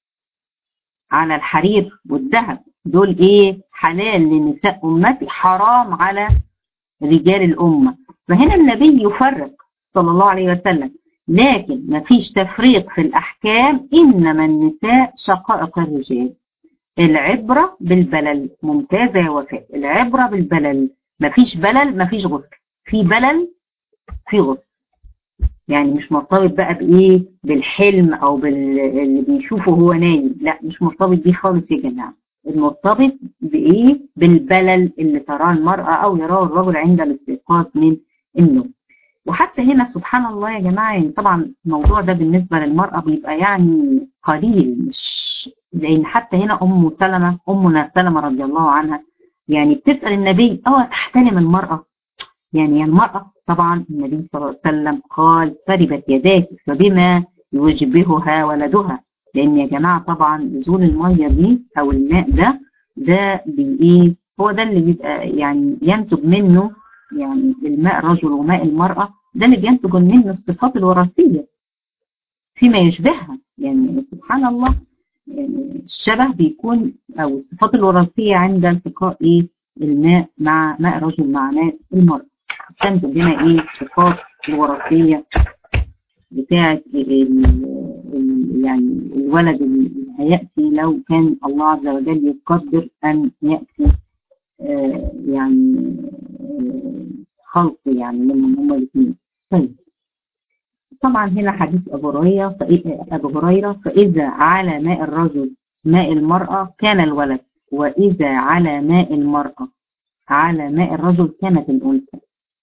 على الحرير والذهب دول إيه؟ حلال لنساء أمتي، حرام على رجال الأمة. فهنا النبي يفرق صلى الله عليه وسلم، لكن ما فيش تفريق في الأحكام. إنما النساء شقائق الرجال. العبرة بالبلل. ممتازة يا وفاء، العبرة بالبلل. ما فيش بلل ما فيش غسل، في بلل في غسل. يعني مش مرتبط بقى بإيه؟ بالحلم أو اللي بيشوفه هو نايم، لا مش مرتبط بيه خالص يا جماعة. المرتبط بإيه؟ بالبلل اللي تراه المرأة أو يراه الرجل عند الاستيقاظ من النوم. وحتى هنا سبحان الله يا جماعة، يعني طبعا الموضوع ده بالنسبة للمرأة بيبقى يعني قليل، مش لأن حتى هنا أمنا سلمة رضي الله عنها يعني بتسأل النبي: تحتلم المرأة؟ يعني المرأة طبعا النبي صلى الله عليه وسلم قال: تربت يداك، فبما يشبهها ولدها. لأن يا جماعة طبعا نزول المية دي أو الماء ده بإيه؟ هو ده اللي بيبقى يعني ينتج منه، يعني الماء الرجل وماء المرأة ده اللي بينتج منه الصفات الوراثية فيما يشبهها. يعني سبحان الله، يعني الشبه بيكون أو الصفات الوراثية عند التقاء إيه الماء مع ماء الرجل مع ماء المرأة، تنتج لنا إيه الصفات الوراثية بتاعة يعني الولد اللي هيأتي لو كان الله عز وجل يقدر أن يأتي يعني خلق يعني منهم هما الاثنين. طيب طبعا هنا حديث أبو هريرة فإذا على ماء الرجل ماء المرأة كان الولد، وإذا على ماء المرأة على ماء الرجل كانت الأنثى.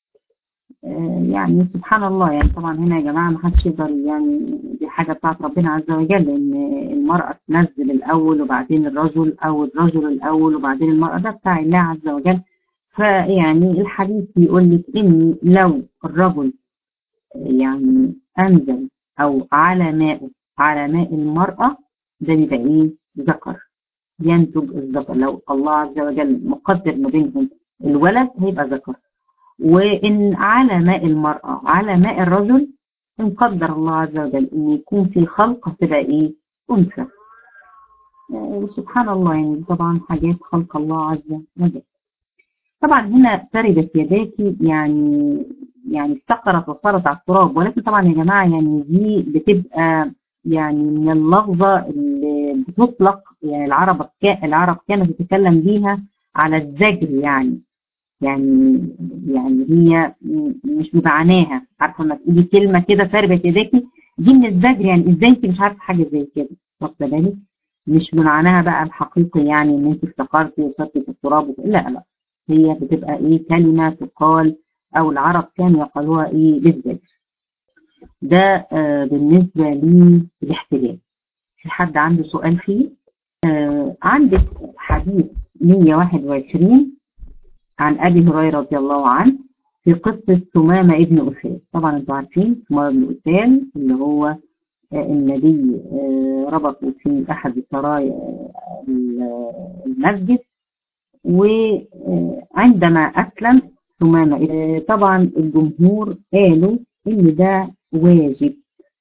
يعني سبحان الله، يعني طبعا هنا يا جماعة ما حدش يقدر، يعني دي حاجة بتاعت ربنا عز وجل، ان المرأة تنزل الأول وبعدين الرجل، أو الرجل الأول وبعدين المرأة، ده بتاع الله عز وجل. فيعني الحديث بيقول لك ان لو الرجل يعني أنزل أو على ماء ماء المرأة ده بيبقى ايه ذكر، ينتج الذكر. لو الله عز وجل مقدر ما بينهم الولد هيبقى ذكر. وإن على ماء المرأة على ماء الرجل إن قدر الله عز وجل إن يكون في خلق هتبقى إيه أنثى. سبحان الله، يعني طبعا حاجات خلق الله عز وجل. طبعا هنا تربت يداكي يعني استقرت وصارت على التراب، ولكن طبعا يا جماعة يعني دي بتبقى يعني من اللفظة اللي بتطلق، يعني العرب كانت تتكلم بيها على الزجر، يعني هي مش بمعناها. عارفه لما تقولي كلمه كده تربت يداكي دي من الزجر، يعني ازاي انت مش عارفه حاجه زي كده، واخده بالك؟ مش بمعناها بقى الحقيقي، يعني ان انت افتكرتي وصرتي في التراب، لا، هي بتبقى ايه كلمه تقال، او العرب كانوا يقالوها ايه للزجر. ده بالنسبه للاحتلال. في حد عنده سؤال فيه؟ عندك حديث 121 عن أبي هريرة رضي الله عنه في قصة ثمامة ابن أسال. طبعا انتوا عارفين ثمامة ابن أسال اللي هو النبي ربطه في أحد سرايا المسجد، وعندما أسلم ثمامة طبعا الجمهور قالوا إن ده واجب.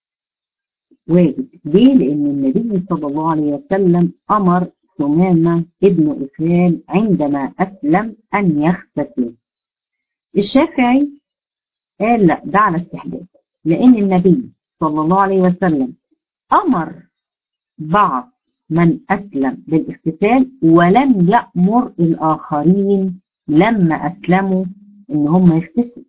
ليه؟ لأن النبي صلى الله عليه وسلم أمر ثمامة ابن أسال عندما أسلم أن يغتسل. الشافعي قال لا، ده على استحباب، لأن النبي صلى الله عليه وسلم أمر بعض من أسلم بالاغتسال ولم يأمر الآخرين لما أسلموا إن هم يغتسلوا.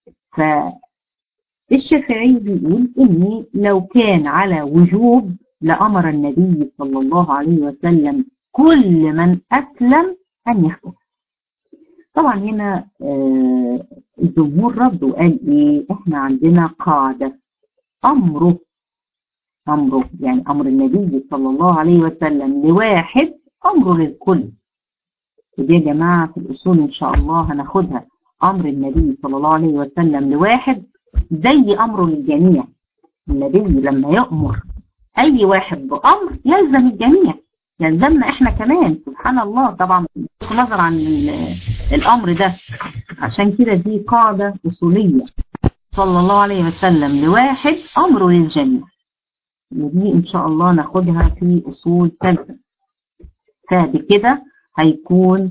فالشافعي بيقول إن لو كان على وجوب لأمر النبي صلى الله عليه وسلم كل من أسلم أن يغتسل. طبعا هنا الجمهور رد وقال إيه؟ إحنا عندنا قاعدة أمره يعني أمر النبي صلى الله عليه وسلم لواحد أمره للكل. ودي يا جماعة في الأصول إن شاء الله هناخدها. أمر النبي صلى الله عليه وسلم لواحد زي أمره للجميع. النبي لما يأمر أي واحد بأمر يلزم الجميع، يلزمنا إحنا كمان. سبحان الله، طبعا بغض النظر عن الأمر ده. عشان كده دي قاعدة أصولية، صلى الله عليه وسلم لواحد أمره للجميع، ودي إن شاء الله ناخدها في أصول ثالثة. فبكده هيكون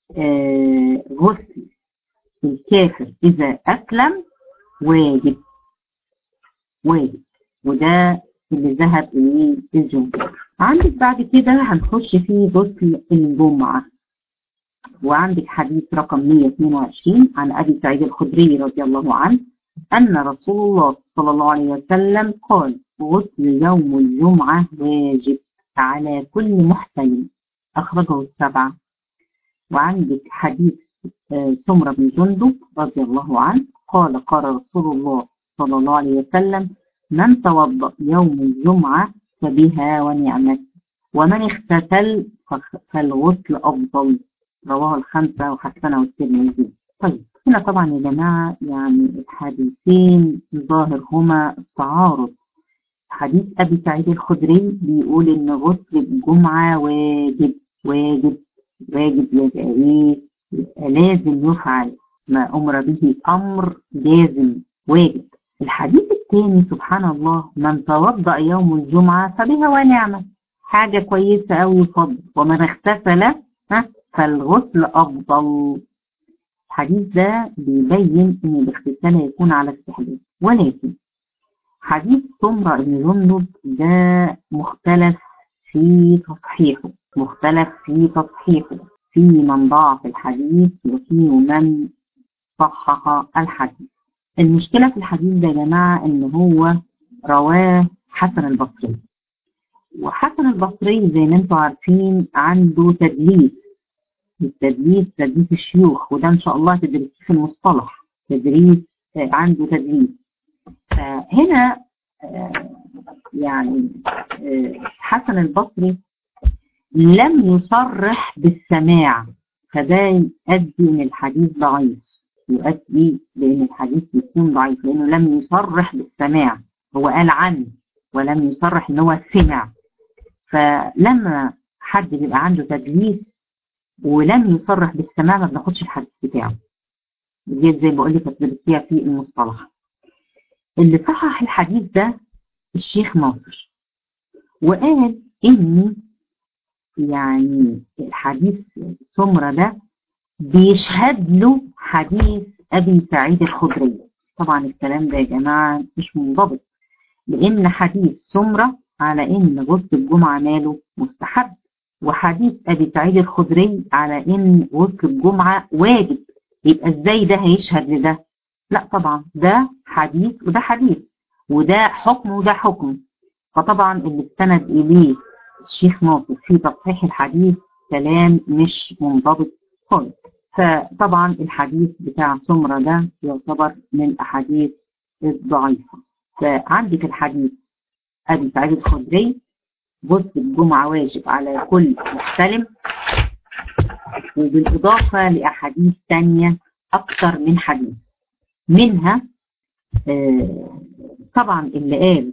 غسل الكافر إذا أسلم واجب، وده اللي ذهب إليه الجمهور. عندك بعد كده هنخش في غسل الجمعة، وعندك حديث رقم 122 عن أبي سعيد الخدري رضي الله عنه أن رسول الله صلى الله عليه وسلم قال غسل يوم الجمعة واجب على كل محتلم، أخرجه السبعة. وعندك حديث سمرة بن جندب رضي الله عنه قال قال رسول الله صلى الله عليه وسلم من توضأ يوم الجمعة فبها ونعمت، ومن اغتسل فالغسل أفضل، رواه الخمسة وحسنه الترمذي. طيب هنا طبعا يا جماعة يعني الحديثين ظاهرهما التعارض. حديث أبي سعيد الخدري بيقول إن غسل الجمعة واجب، واجب يبقى ايه؟ يبقى لازم يفعل، ما امر به امر لازم واجب. الحديث الثاني سبحان الله، من توضأ يوم الجمعة فبها ونعمة، حاجة كويسة أوي وفضل. ومن اغتسل فالغسل أفضل. الحديث ده بيبين ان الاغتسال هيكون على استحباب. ولكن حديث سمرة بن جندب ده مختلف في تصحيحه، في من ضعف الحديث وفي من صحح الحديث. المشكلة في الحديث ده يا جماعة ان هو رواه حسن البصري، وحسن البصري زي ما انتم عارفين عنده تدليس. التدليس تدليس الشيوخ، وده ان شاء الله تدريس في المصطلح، تدريس عنده تدليس. فهنا يعني حسن البصري لم يصرح بالسماع، فده يؤدي ان الحديث ضعيف، يؤدي لان الحديث يكون ضعيف لانه لم يصرح بالسماع. هو قال عنه ولم يصرح ان هو سمع. فلما حد بيبقى عنده تدليس ولم يصرح بالسماع ما بناخدش الحديث بتاعه. دي زي ما بقول لك فيها في المصطلح. اللي صحح الحديث ده الشيخ ناصر، وقال ان يعني الحديث سمرة ده بيشهد له حديث ابي سعيد الخدري. طبعا الكلام ده يا جماعه مش منضبط، لان حديث سمرة على ان غسل الجمعه ماله مستحب، وحديث ابي سعيد الخدري على ان غسل الجمعه واجب. يبقى ازاي ده هيشهد لده؟ لا طبعا، ده حديث وده حديث، وده حكم وده حكم. فطبعا اللي استند اليه الشيخ ناصر في تصحيح الحديث كلام مش منضبط خالص. فطبعا الحديث بتاع سمرة ده يعتبر من الاحاديث الضعيفه. فعندك الحديث ابي سعيد الخدري غسل الجمعه واجب على كل محتلم، وبالاضافه لاحاديث ثانيه اكثر من حديث. منها طبعا اللي قال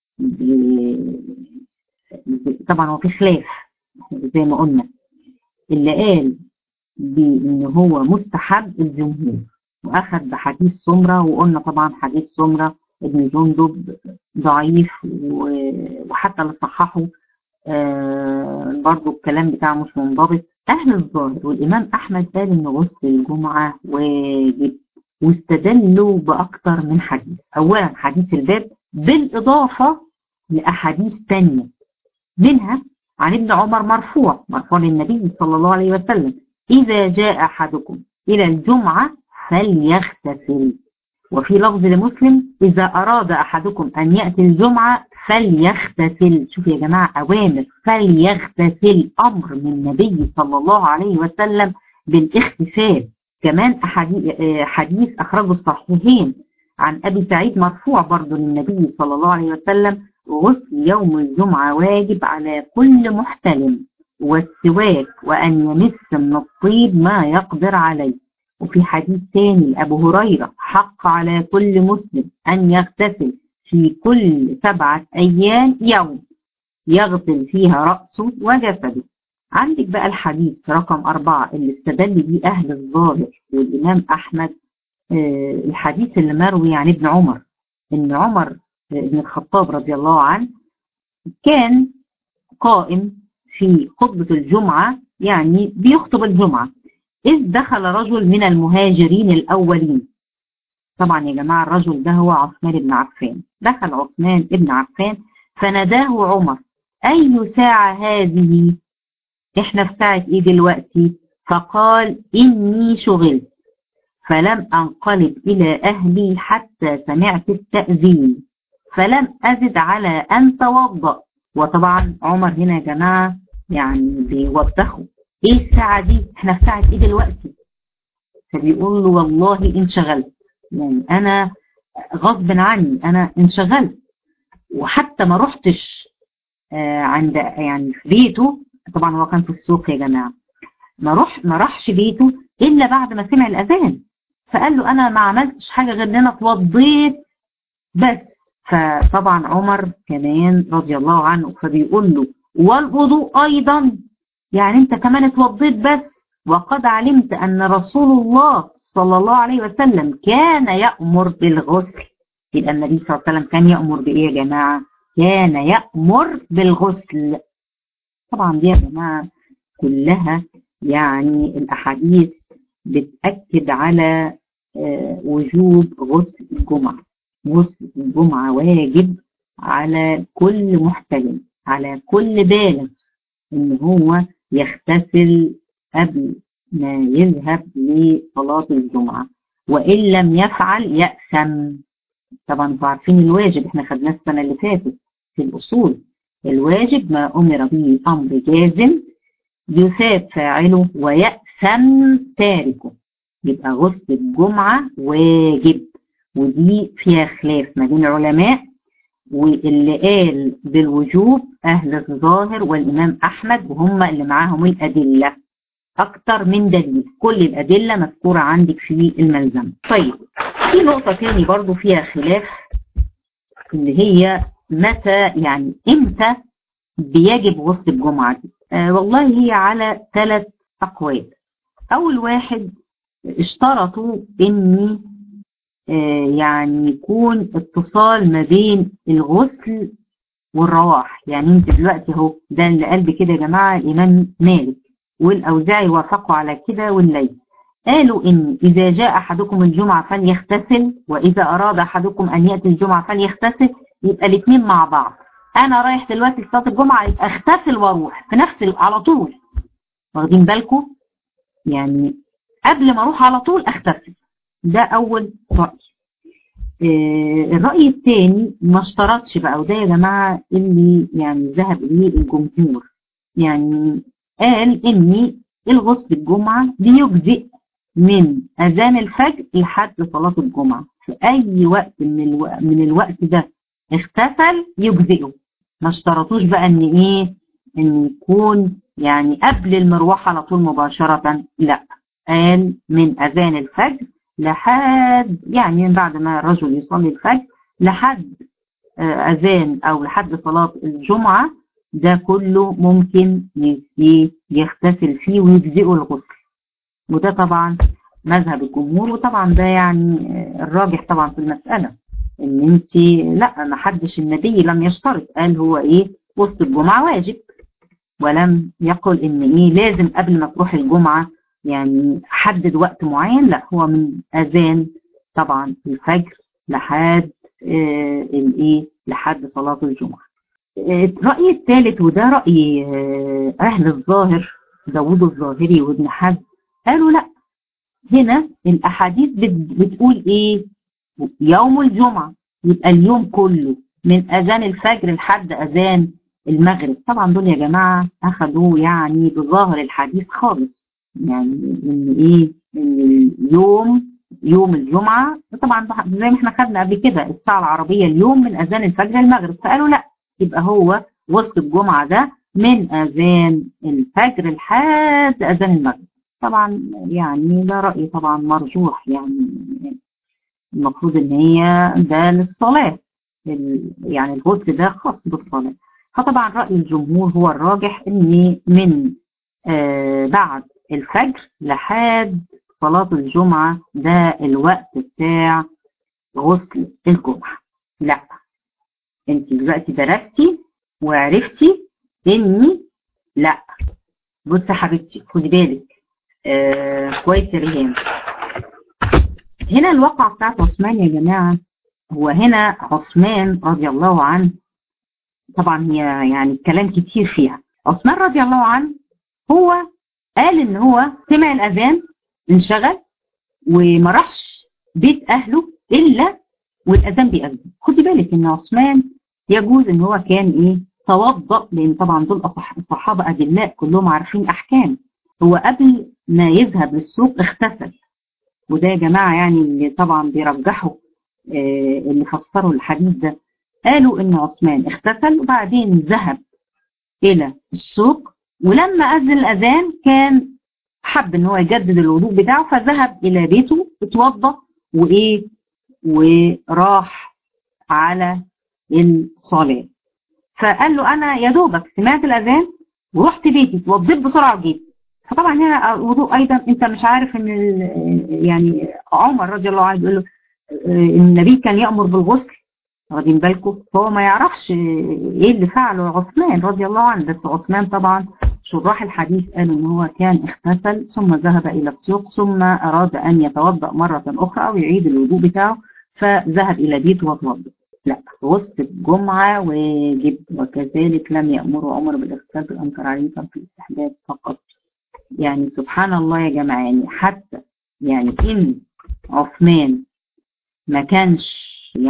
طبعا هو في خلاف زي ما قلنا، اللي قال بان هو مستحب الجمهور، واخذ بحديث سمرة، وقلنا طبعا حديث سمرة ابن جندب ضعيف، وحتى اللي صححه برضو الكلام بتاعه مش منضبط. اهل الظاهر والامام احمد قال ان غسل الجمعة واجب، واستدلوا باكثر من حديث. اولا حديث الباب بالاضافة لاحاديث ثانيه، منها عن ابن عمر مرفوع للنبي صلى الله عليه وسلم: إذا جاء أحدكم إلى الجمعة فليغتسل. وفي لفظ لمسلم: إذا أراد أحدكم أن يأتي الجمعة فليغتسل. شوف يا جماعة، أوامر فليغتسل، أمر من النبي صلى الله عليه وسلم بالاغتسال. كمان حديث أخرجه الصحيحين عن أبي سعيد مرفوع برضه للنبي صلى الله عليه وسلم: غسل يوم الجمعة واجب على كل محتلم، والسواك، وأن يمس من الطيب ما يقدر عليه. وفي حديث ثاني لأبو هريرة: حق على كل مسلم أن يغتسل في كل 7 أيام يوم يغسل فيها رأسه وجسده. عندك بقى الحديث رقم 4 اللي استدل بيه أهل الظاهر والإمام أحمد، الحديث اللي مروي عن ابن عمر، إن عمر بن الخطاب رضي الله عنه كان قائم في خطبة الجمعة، يعني بيخطب الجمعة، إذ دخل رجل من المهاجرين الأولين. طبعا يا جماعة الرجل ده هو عثمان بن عفان. دخل عثمان بن عفان فناداه عمر: أي ساعة هذه؟ إحنا في ساعة إيه دلوقتي؟ فقال: إني شغلت فلم أنقلب إلى أهلي حتى سمعت التأذين، فلم أزد على أن توضأ. وطبعا عمر هنا يا جماعة يعني بيوبخوا: إيه الساعة دي؟ إحنا في ساعة إيه دلوقتي؟ فبيقول له: والله انشغلت، يعني أنا غصب عني أنا انشغلت، وحتى ما رحتش عند يعني في بيته. طبعا هو كان في السوق يا جماعة، ما راحش بيته إلا بعد ما سمع الأذان. فقال له: أنا ما عملتش حاجة غير إن أنا اتوضيت بس. فطبعا عمر كمان رضي الله عنه فبيقول له: والوضوء أيضا؟ يعني انت كمان اتوضيت بس، وقد علمت ان رسول الله صلى الله عليه وسلم كان يأمر بالغسل. يبقى النبي صلى الله عليه وسلم كان يأمر بإيه يا جماعة؟ كان يأمر بالغسل. طبعا دي يا جماعة كلها يعني الأحاديث بتأكد على وجوب غسل الجمعة. غسل الجمعة واجب على كل محتلم، على كل بالغ، إن هو يغتسل قبل ما يذهب لصلاة الجمعة، وإن لم يفعل يأثم. طبعا انتوا عارفين الواجب، احنا خدناه السنة اللي فاتت في الأصول. الواجب ما أمر به أمر جازم يثاب فاعله ويأثم تاركه. يبقى غسل الجمعة واجب، ودي فيها خلاف ما بين العلماء، واللي قال بالوجوب أهل الظاهر والإمام أحمد، وهم اللي معاهم الأدلة أكتر من دليل. كل الأدلة مذكورة عندك في الملزمة. طيب في نقطة تاني برضو فيها خلاف، اللي هي متى، يعني إمتى بيجب غسل الجمعة دي. والله هي على 3 أقوال. أول واحد اشترطوا إن يعني يكون اتصال ما بين الغسل والرواح. يعني انت دلوقتي اهو، ده اللي قال بكده يا جماعة الإمام مالك والأوزاعي وافقوا على كده والليث. قالوا إن إذا جاء أحدكم الجمعة فليغتسل، وإذا أراد أحدكم أن يأتي الجمعة فليغتسل. يبقى الاثنين مع بعض. أنا رايح دلوقتي لصلاة الجمعة، يبقى اغتسل واروح في نفس على طول. واخدين بالكم؟ يعني قبل ما أروح على طول أغتسل. ده أول رأي. الرأي الثاني ما اشترطش بقى، وده يا جماعة اللي يعني ذهب إليه الجمهور. يعني قال إن الغسل الجمعة بيجزئ من أذان الفجر لحد صلاة الجمعة. في أي وقت من الوقت ده اغتسل يجزئه. ما اشترطوش بقى إن إيه، إن يكون يعني قبل المروح على طول مباشرة. لا، قال من أذان الفجر لحد، يعني من بعد ما الرجل يصلي الفجر لحد أذان أو لحد صلاة الجمعة، ده كله ممكن يغتسل فيه ويجزئه الغسل. وده طبعا مذهب الجمهور، وطبعا ده يعني الراجح طبعا في المسألة، ان انت لا، ما حدش، النبي لم يشترط، قال هو ايه، غسل الجمعة واجب، ولم يقل ان ايه لازم قبل ما تروح الجمعة يعني حدد وقت معين. لا، هو من اذان طبعا الفجر لحد الايه، لحد صلاة الجمعة. الرأي الثالث، وده رأي اهل الظاهر، داوود الظاهري وابن حزم، قالوا لا، هنا الاحاديث بتقول ايه، يوم الجمعة، يبقى اليوم كله من اذان الفجر لحد اذان المغرب. طبعا دول يا جماعة اخذوا يعني بظاهر الحديث خالص، يعني ان ايه، ان يوم الجمعة طبعا زي ما احنا خدنا قبل كده الساعة العربية اليوم من اذان الفجر المغرب. فقالوا لا، يبقى هو وسط الجمعة ده من اذان الفجر لحد اذان المغرب. طبعا يعني ده رأي طبعا مرجوح، يعني المفروض ان هي ده للصلاة، يعني الغسل ده خاص بالصلاة. فطبعا رأي الجمهور هو الراجح، ان من بعد الفجر لحد صلاة الجمعة ده الوقت بتاع غسل الجمعة. لا، انت دلوقتي درستي وعرفتي اني لا. بصي يا حبيبتي، خدي بالك كويس يا ريهام. هنا الواقعة بتاعت عثمان يا جماعة، هو هنا عثمان رضي الله عنه، طبعا هي يعني الكلام كتير فيها. عثمان رضي الله عنه هو قال ان هو سمع الاذان انشغل وما راحش بيت اهله الا والاذان بيأذن. خدي بالك ان عثمان يجوز ان هو كان ايه، توضأ، لان طبعا دول الصحابة ادلاء كلهم عارفين احكام. هو قبل ما يذهب للسوق اغتسل، وده يا جماعة يعني اللي طبعا بيرجحوا اللي فسروا الحديث ده، قالوا ان عثمان اغتسل وبعدين ذهب الى السوق، ولما اذن الاذان كان حب ان هو يجدد الوضوء بتاعه، فذهب الى بيته اتوضى وايه، وراح على الصلاة. فقال له انا يا دوبك سمعت الاذان ورحت بيتي اتوضيت بسرعه وجيت. فطبعا هنا الوضوء ايضا انت مش عارف ان يعني عمر رضي الله عنه بيقول له النبي كان يأمر بالغسل، واخدين بالكم؟ فهو ما يعرفش ايه اللي فعله عثمان رضي الله عنه. بس عثمان طبعا شراح الحديث قالوا ان هو كان اغتسل ثم ذهب الى السوق ثم اراد ان يتوضأ مرة اخرى او يعيد الوضوء بتاعه، فذهب الى بيته وتوضأ. لا، غسل الجمعة واجب، وكذلك لم يأمر عمر بالاغتسال بل انكر عليه ترك الاستحباب فقط. يعني سبحان الله يا جماعة، يعني حتى يعني ان عثمان ما كانش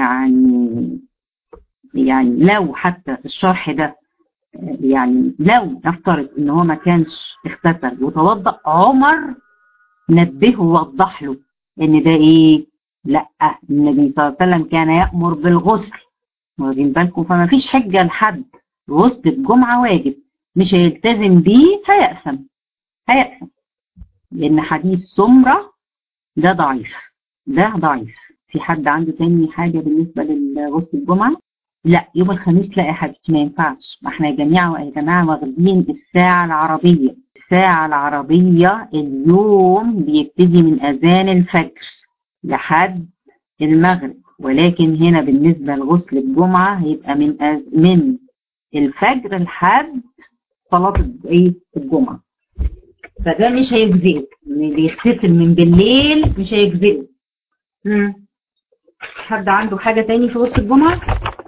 يعني لو حتى الشرح ده يعني لو نفترض ان هو ما كانش اغتسل وتوضأ، عمر نبهه ووضح له ان ده ايه؟ لا، النبي صلى الله عليه وسلم كان يأمر بالغسل، واخدين بالكم؟ فما فيش حجة لحد غسل الجمعة واجب مش هيلتزم بيه، هيأثم لان حديث سمرة ده ضعيف، ده ضعيف. في حد عنده تاني حاجة بالنسبة لغسل الجمعة؟ لا، يوم الخميس لا يا حبيبتي ما ينفعش. ما احنا يا جماعة واخدين الساعة العربية. الساعة العربية اليوم بيبتدي من أذان الفجر لحد المغرب، ولكن هنا بالنسبة لغسل الجمعة هيبقى من الفجر لحد صلاة الجمعة. فده مش هيجزئه، اللي يغتسل من بالليل مش هيجزئه. حد عنده حاجة تاني في غسل الجمعة؟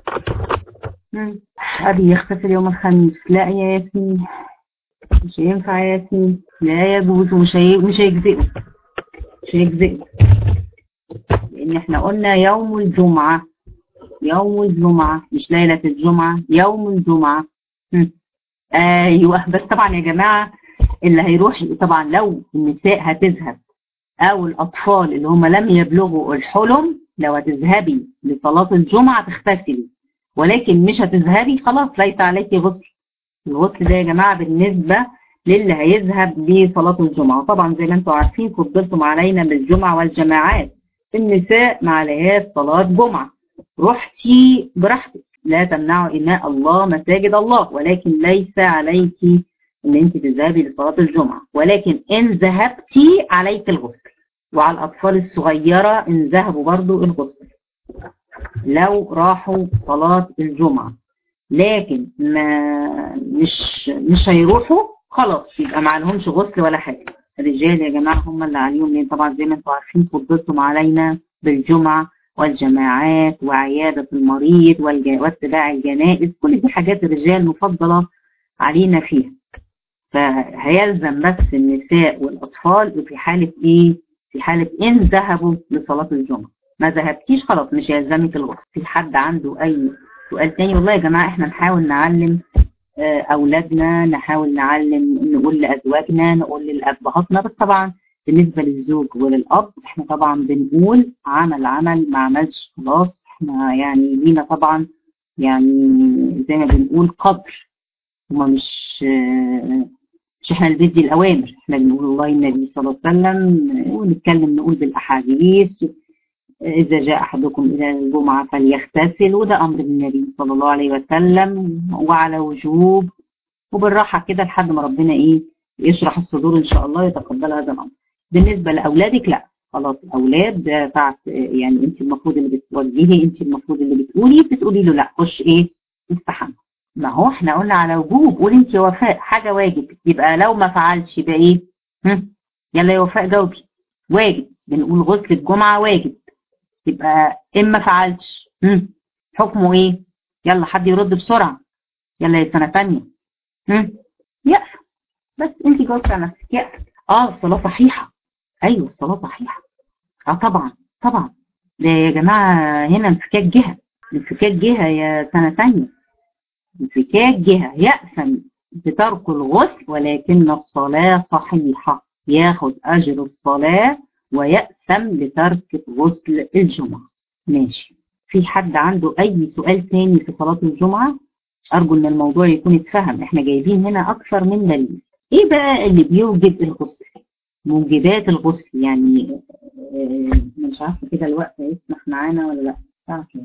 أبي يغتسل يوم الخميس. لا يا ياسمين مش هينفع يا ياسمين، لا يجوز ومش هيجزئه، مش هيجزئه، لأن احنا قلنا يوم الجمعة، يوم الجمعة مش ليلة الجمعة، يوم الجمعة. أيوه. بس طبعا يا جماعة اللي هيروح طبعا لو النساء هتذهب أو الأطفال اللي هم لم يبلغوا الحلم، لو هتذهبي لصلاة الجمعة تغتسلي، ولكن مش هتذهبي خلاص ليس عليك غسل. الغسل ده يا جماعة بالنسبة للي هيذهب لصلاة الجمعة. طبعا زي ما انتم عارفين فضلتم علينا بالجمعة والجماعات، النساء ما عليهاش صلاة جمعة، رحتي براحتك، لا تمنعوا إماء الله مساجد الله، ولكن ليس عليك ان انت تذهبي لصلاة الجمعة، ولكن ان ذهبتي عليك الغسل. وعلى الأطفال الصغيرة ان ذهبوا برضو الغسل لو راحوا صلاة الجمعة، لكن مش هيروحوا خلاص يبقى ما عليهمش غسل ولا حاجة. الرجال يا جماعة هم اللي عليهم، لان طبعا زي ما انتم عارفين فضلتم علينا بالجمعة والجماعات وعيادة المريض واتباع الجنائز، كل دي حاجات الرجال مفضلة علينا فيها. فهيلزم بس النساء والأطفال في حالة ايه؟ في حالة ان ذهبوا لصلاة الجمعة. ما ذهبتيش خلاص مش هيلزمك الغسل. في حد عنده اي سؤال تاني؟ والله يا جماعة احنا نحاول نعلم اولادنا، نحاول نعلم، نقول لازواجنا، نقول لابهاتنا، بس طبعا بالنسبة للزوج وللاب احنا طبعا بنقول عمل ما عملش خلاص. احنا يعني لينا طبعا يعني زي ما بنقول قدر، هما مش احنا اللي بندي الاوامر، احنا بنقول الله النبي صلى الله عليه وسلم، ونتكلم نقول بالاحاديث إذا جاء أحدكم إلى الجمعة فليغتسل، وده أمر النبي صلى الله عليه وسلم وعلى وجوب، وبالراحة كده لحد ما ربنا يشرح الصدور إن شاء الله يتقبل هذا الأمر. بالنسبة لأولادك لا خلاص، الأولاد يعني أنت المفروض اللي بتوجهي، أنت المفروض اللي بتقولي له لا خش استحمى. ما هو احنا قلنا على وجوب، قولي أنت يا وفاء حاجة واجب، يبقى لو ما فعلش يبقى يلا يا وفاء جاوبي. واجب، بنقول غسل الجمعة واجب، يبقى إما فعلتش حكمه ايه؟ يلا حد يرد بسرعة، يلا يا سنة تانية. يأس، بس انت جاوبتي على نفسك يأس. الصلاة صحيحة، ايوه الصلاة صحيحة، طبعا ده يا جماعة هنا انفكاك جهة يا سنة تانية، انفكاك جهة. يأثم بترك الغسل ولكن الصلاة صحيحة، ياخد أجر الصلاة ويأثم لترك غسل الجمعة. ماشي. في حد عنده أي سؤال تاني في صلاة الجمعة؟ أرجو أن الموضوع يكون اتفهم. احنا جايبين هنا أكثر من دليل. إيه بقى اللي بيوجب الغسل؟ موجبات الغسل يعني مش عارفة كده الوقت يسمح معانا ولا لا.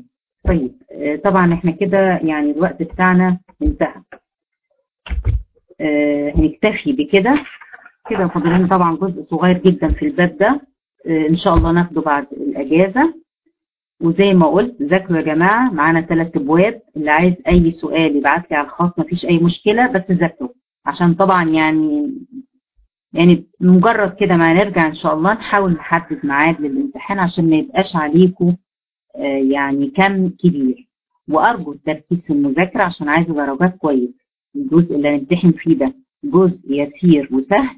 طيب طبعا احنا كده يعني الوقت بتاعنا انتهى. هنكتفي بكده كده. فاضل لنا طبعا جزء صغير جدا في الباب ده، ان شاء الله ناخده بعد الاجازه. وزي ما قلت ذاكروا يا جماعه، معانا 3 ابواب، اللي عايز اي سؤال يبعت لي على الخاص، مفيش اي مشكله، بس ذاكروا عشان طبعا يعني مجرد كده ما نرجع ان شاء الله نحاول نحدد ميعاد للامتحان عشان ما يبقاش عليكم يعني كم كبير. وارجو التركيز في المذاكره عشان عايزه درجات كويس. الجزء اللي هنمتحن فيه ده جزء يسير وسهل،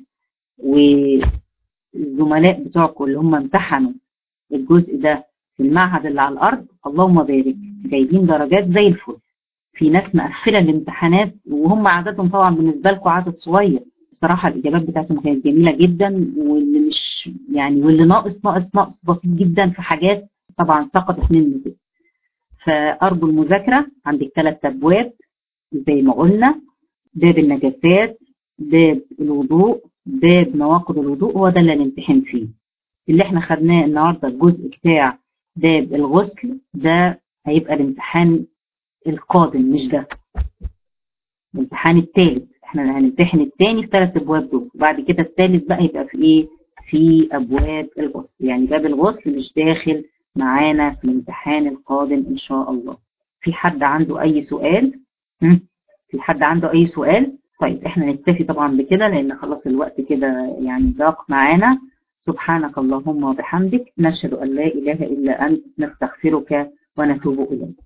والزملاء بتوعكم اللي هم امتحنوا الجزء ده في المعهد اللي على الارض اللهم بارك جايبين درجات زي الفل. في ناس مقفله الامتحانات وهم عددهم طبعا بالنسبه لكم عدد صغير. بصراحه الاجابات بتاعتهم كانت جميله جدا، واللي مش يعني واللي ناقص بسيط جدا في حاجات طبعا سقطت منه كده. فارجو المذاكره. عندك 3 ابواب زي ما قلنا: باب النجاسات، باب الوضوء، باب نواقض الوضوء. هو ده اللي هنمتحن فيه. اللي احنا خدناه النهارده الجزء بتاع باب الغسل، ده هيبقى الامتحان القادم مش ده، الامتحان الثالث. احنا هنمتحن الثاني في 3 ابواب دول، وبعد كده الثالث بقى يبقى في ايه؟ في ابواب الغسل. يعني باب الغسل مش داخل معانا في الامتحان القادم ان شاء الله. في حد عنده اي سؤال؟ في حد عنده اي سؤال؟ طيب احنا نكتفي طبعا بكده لان خلاص الوقت كده يعني ضاق معانا. سبحانك اللهم وبحمدك، نشهد ان لا اله الا انت، نستغفرك ونتوب اليك.